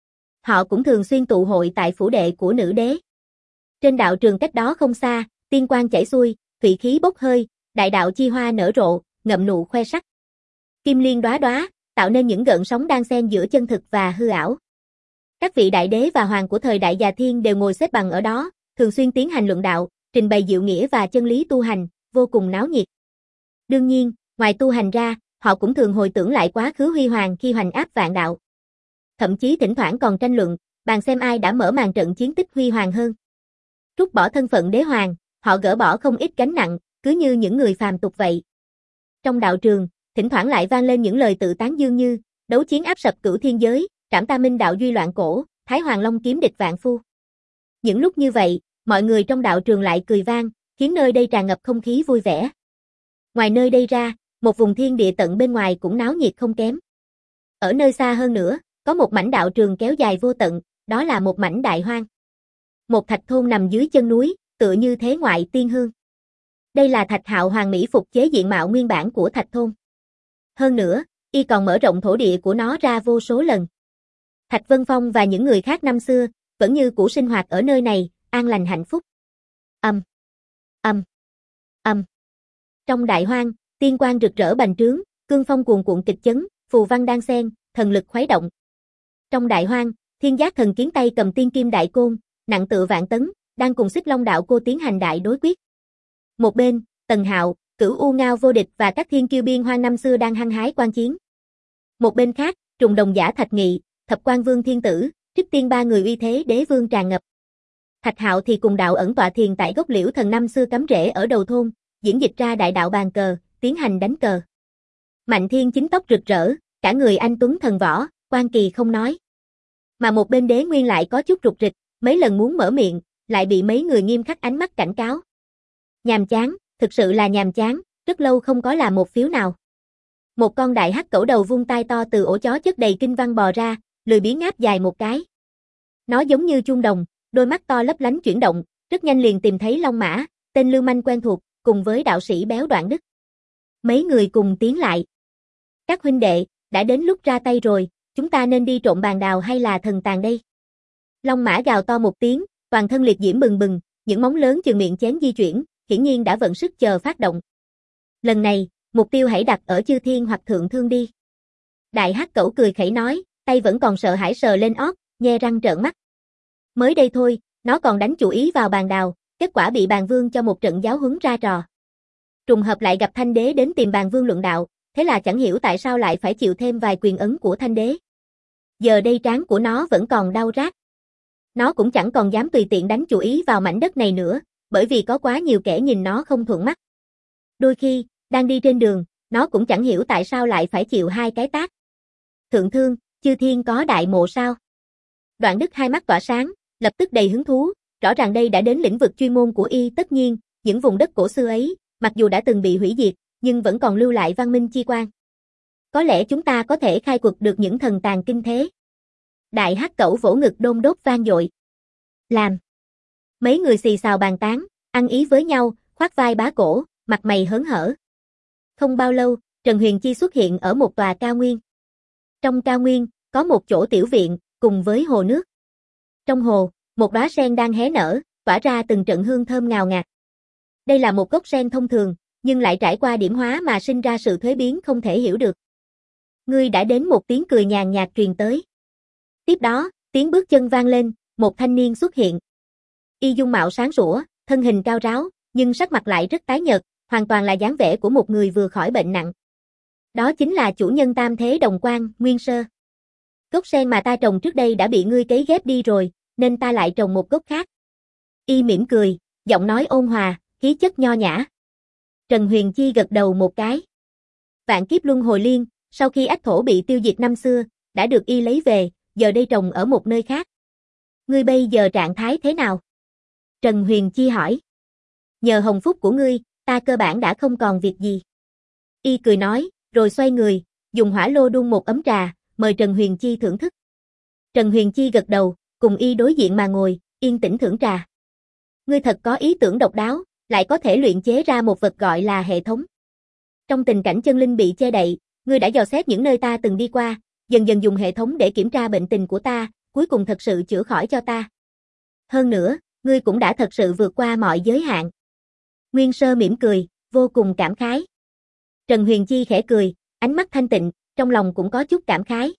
Họ cũng thường xuyên tụ hội tại phủ đệ của nữ đế. Trên đạo trường cách đó không xa, tiên quang chảy xuôi, thủy khí bốc hơi, đại đạo chi hoa nở rộ, ngậm nụ khoe sắc. Kim liên đóa đóa, tạo nên những gợn sóng đan xen giữa chân thực và hư ảo. Các vị đại đế và hoàng của thời Đại Già Thiên đều ngồi xếp bằng ở đó, thường xuyên tiến hành luận đạo, trình bày diệu nghĩa và chân lý tu hành, vô cùng náo nhiệt. Đương nhiên, ngoài tu hành ra, họ cũng thường hồi tưởng lại quá khứ huy hoàng khi hoành áp vạn đạo. Thậm chí thỉnh thoảng còn tranh luận, bàn xem ai đã mở màn trận chiến tích huy hoàng hơn. Trút bỏ thân phận đế hoàng, họ gỡ bỏ không ít gánh nặng, cứ như những người phàm tục vậy. Trong đạo trường, thỉnh thoảng lại vang lên những lời tự tán dương như đấu chiến áp sập cửu thiên giới, trảm ta minh đạo duy loạn cổ, Thái Hoàng Long kiếm địch vạn phu. Những lúc như vậy, mọi người trong đạo trường lại cười vang, khiến nơi đây tràn ngập không khí vui vẻ. Ngoài nơi đây ra, một vùng thiên địa tận bên ngoài cũng náo nhiệt không kém. Ở nơi xa hơn nữa, có một mảnh đạo trường kéo dài vô tận, đó là một mảnh đại hoang. Một thạch thôn nằm dưới chân núi, tựa như thế ngoại tiên hương. Đây là Thạch Hạo hoàn mỹ phục chế diện mạo nguyên bản của Thạch Thôn. Hơn nữa, y còn mở rộng thổ địa của nó ra vô số lần. Thạch Vân Phong và những người khác năm xưa, vẫn như cũ sinh hoạt ở nơi này, an lành hạnh phúc. Âm, âm, âm. Trong đại hoang, tiên quang rực rỡ bành trướng, cương phong cuồn cuộn kịch chấn, phù văn đan xen, thần lực khuấy động. Trong đại hoang, Thiên Giác Thần Kiến tay cầm tiên kim đại côn, nặng tựa vạn tấn, đang cùng Xích Long đạo cô tiến hành đại đối quyết. Một bên, Tần Hạo, Cửu U Ngao vô địch và các thiên kiêu biên hoang năm xưa đang hăng hái quan chiến. Một bên khác, Trùng Đồng Giả Thạch Nghị, Thập Quan Vương Thiên Tử, Trích Tiên ba người uy thế đế vương tràn ngập. Thạch Hạo thì cùng đạo ẩn tọa thiền tại gốc liễu thần năm xưa cắm rễ ở đầu thôn, diễn dịch ra đại đạo bàn cờ, tiến hành đánh cờ. Mạnh Thiên chính tóc rực rỡ, cả người anh tuấn thần võ, quan kỳ không nói. Mà một bên Đế Nguyên lại có chút rụt rịch, mấy lần muốn mở miệng, lại bị mấy người nghiêm khắc ánh mắt cảnh cáo. Nhàm chán, thực sự là nhàm chán, rất lâu không có là một phiếu nào. Một con đại hắc cẩu đầu vung tai to từ ổ chó chất đầy kinh văn bò ra, lười biếng ngáp dài một cái. Nó giống như chuông đồng, đôi mắt to lấp lánh chuyển động, rất nhanh liền tìm thấy Long Mã, tên lưu manh quen thuộc, cùng với đạo sĩ béo Đoạn Đức. Mấy người cùng tiến lại. Các huynh đệ, đã đến lúc ra tay rồi, chúng ta nên đi trộm bàn đào hay là thần tàng đây? Long Mã gào to một tiếng, toàn thân liệt diễm bừng bừng, những móng lớn chừng miệng chén di chuyển, hiển nhiên đã vận sức chờ phát động. Lần này, mục tiêu hãy đặt ở chư thiên hoặc thượng thương đi. Đại hắc cẩu cười khẩy nói, tay vẫn còn sợ hãi sờ lên ót, nhe răng trợn mắt. Mới đây thôi, nó còn đánh chủ ý vào bàn đào, kết quả bị bàn vương cho một trận giáo huấn ra trò. Trùng hợp lại gặp Thanh Đế đến tìm bàn vương luận đạo, thế là chẳng hiểu tại sao lại phải chịu thêm vài quyền ấn của Thanh Đế. Giờ đây trán của nó vẫn còn đau rát. Nó cũng chẳng còn dám tùy tiện đánh chủ ý vào mảnh đất này nữa, bởi vì có quá nhiều kẻ nhìn nó không thuận mắt. Đôi khi, đang đi trên đường, nó cũng chẳng hiểu tại sao lại phải chịu hai cái tát. Thượng thương, chư thiên có đại mộ sao? Đoạn Đức hai mắt tỏa sáng, lập tức đầy hứng thú, rõ ràng đây đã đến lĩnh vực chuyên môn của y. Tất nhiên, những vùng đất cổ xưa ấy, mặc dù đã từng bị hủy diệt, nhưng vẫn còn lưu lại văn minh chi quan. Có lẽ chúng ta có thể khai quật được những thần tàng kinh thế. Đại hắc cẩu vỗ ngực đôn đốt vang dội. Làm. Mấy người xì xào bàn tán, ăn ý với nhau, khoác vai bá cổ, mặt mày hớn hở. Không bao lâu, Trần Huyền Chi xuất hiện ở một tòa cao nguyên. Trong cao nguyên, có một chỗ tiểu viện, cùng với hồ nước. Trong hồ, một đóa sen đang hé nở, tỏa ra từng trận hương thơm ngào ngạt. Đây là một gốc sen thông thường, nhưng lại trải qua điểm hóa mà sinh ra sự thuế biến không thể hiểu được. Ngươi đã đến, một tiếng cười nhàn nhạt truyền tới. Tiếp đó, tiếng bước chân vang lên, một thanh niên xuất hiện. Y dung mạo sáng sủa, thân hình cao ráo, nhưng sắc mặt lại rất tái nhợt, hoàn toàn là dáng vẻ của một người vừa khỏi bệnh nặng. Đó chính là chủ nhân Tam Thế Đồng Quan, Nguyên Sơ. Gốc sen mà ta trồng trước đây đã bị ngươi cấy ghép đi rồi, nên ta lại trồng một gốc khác. Y mỉm cười, giọng nói ôn hòa, khí chất nho nhã. Trần Huyền Chi gật đầu một cái. Vạn kiếp luân hồi liên, sau khi ách thổ bị tiêu diệt năm xưa, đã được y lấy về, giờ đây trồng ở một nơi khác. Ngươi bây giờ trạng thái thế nào? Trần Huyền Chi hỏi. Nhờ hồng phúc của ngươi, ta cơ bản đã không còn việc gì. Y cười nói, rồi xoay người, dùng hỏa lô đun một ấm trà, mời Trần Huyền Chi thưởng thức. Trần Huyền Chi gật đầu, cùng y đối diện mà ngồi, yên tĩnh thưởng trà. Ngươi thật có ý tưởng độc đáo, lại có thể luyện chế ra một vật gọi là hệ thống. Trong tình cảnh chân linh bị che đậy, ngươi đã dò xét những nơi ta từng đi qua, dần dần dùng hệ thống để kiểm tra bệnh tình của ta, cuối cùng thật sự chữa khỏi cho ta. Hơn nữa, ngươi cũng đã thật sự vượt qua mọi giới hạn. Nguyên Sơ mỉm cười, vô cùng cảm khái. Trần Huyền Chi khẽ cười, ánh mắt thanh tịnh, trong lòng cũng có chút cảm khái.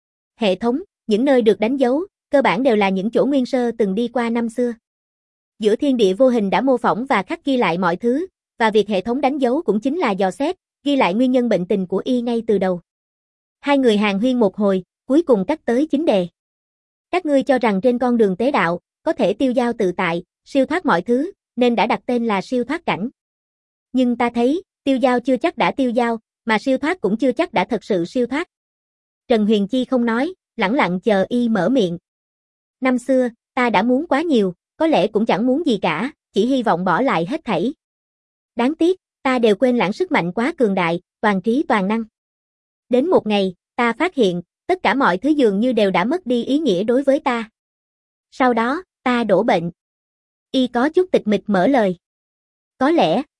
Hệ thống, những nơi được đánh dấu, cơ bản đều là những chỗ Nguyên Sơ từng đi qua năm xưa. Giữa thiên địa vô hình đã mô phỏng và khắc ghi lại mọi thứ, và việc hệ thống đánh dấu cũng chính là dò xét, ghi lại nguyên nhân bệnh tình của y ngay từ đầu. Hai người hàn huyên một hồi, cuối cùng cắt tới chính đề. Các ngươi cho rằng trên con đường tế đạo, có thể tiêu dao tự tại, siêu thoát mọi thứ, nên đã đặt tên là siêu thoát cảnh. Nhưng ta thấy, tiêu dao chưa chắc đã tiêu dao, mà siêu thoát cũng chưa chắc đã thật sự siêu thoát. Trần Huyền Chi không nói, lẳng lặng chờ y mở miệng. Năm xưa, ta đã muốn quá nhiều, có lẽ cũng chẳng muốn gì cả, chỉ hy vọng bỏ lại hết thảy. Đáng tiếc, ta đều quên lãng sức mạnh quá cường đại, toàn trí toàn năng. Đến một ngày, ta phát hiện, tất cả mọi thứ dường như đều đã mất đi ý nghĩa đối với ta. Sau đó, ta đổ bệnh. Y có chút tịch mịch mở lời. Có lẽ,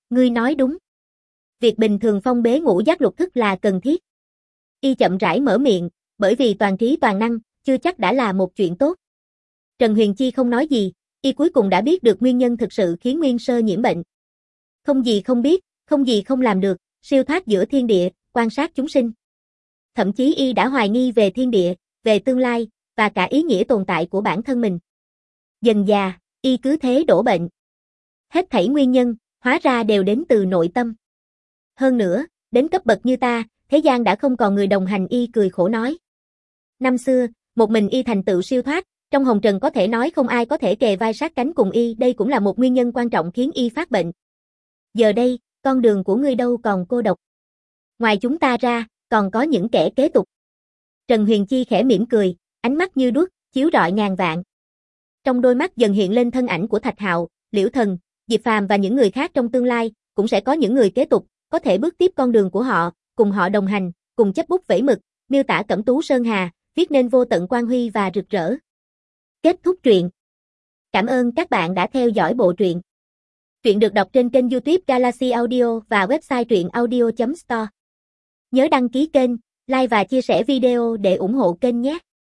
Ngươi nói đúng. Việc bình thường phong bế ngũ giác lục thức là cần thiết. Y chậm rãi mở miệng, bởi vì toàn trí toàn năng, chưa chắc đã là một chuyện tốt. Trần Huyền Chi không nói gì, y cuối cùng đã biết được nguyên nhân thực sự khiến Nguyên Sơ nhiễm bệnh. Không gì không biết, không gì không làm được, siêu thoát giữa thiên địa, quan sát chúng sinh. Thậm chí y đã hoài nghi về thiên địa, về tương lai, và cả ý nghĩa tồn tại của bản thân mình. Dần dà, y cứ thế đổ bệnh. Hết thảy nguyên nhân, hóa ra đều đến từ nội tâm. Hơn nữa, đến cấp bậc như ta, thế gian đã không còn người đồng hành. Y cười khổ nói. Năm xưa, một mình y thành tựu siêu thoát, trong hồng trần có thể nói không ai có thể kề vai sát cánh cùng y, đây cũng là một nguyên nhân quan trọng khiến y phát bệnh. Giờ đây, con đường của ngươi đâu còn cô độc. Ngoài chúng ta ra, còn có những kẻ kế tục. Trần Huyền Chi khẽ mỉm cười, ánh mắt như đuốc, chiếu rọi ngàn vạn. Trong đôi mắt dần hiện lên thân ảnh của Thạch Hạo, Liễu Thần, Diệp Phàm và những người khác. Trong tương lai, cũng sẽ có những người kế tục, có thể bước tiếp con đường của họ, cùng họ đồng hành, cùng chấp bút vẩy mực, miêu tả cẩm tú sơn hà, viết nên vô tận quang huy và rực rỡ. Kết thúc truyện. Cảm ơn các bạn đã theo dõi bộ truyện. Truyện được đọc trên kênh YouTube Galaxy Audio và website truyện audio chấm store. Nhớ đăng ký kênh, like và chia sẻ video để ủng hộ kênh nhé.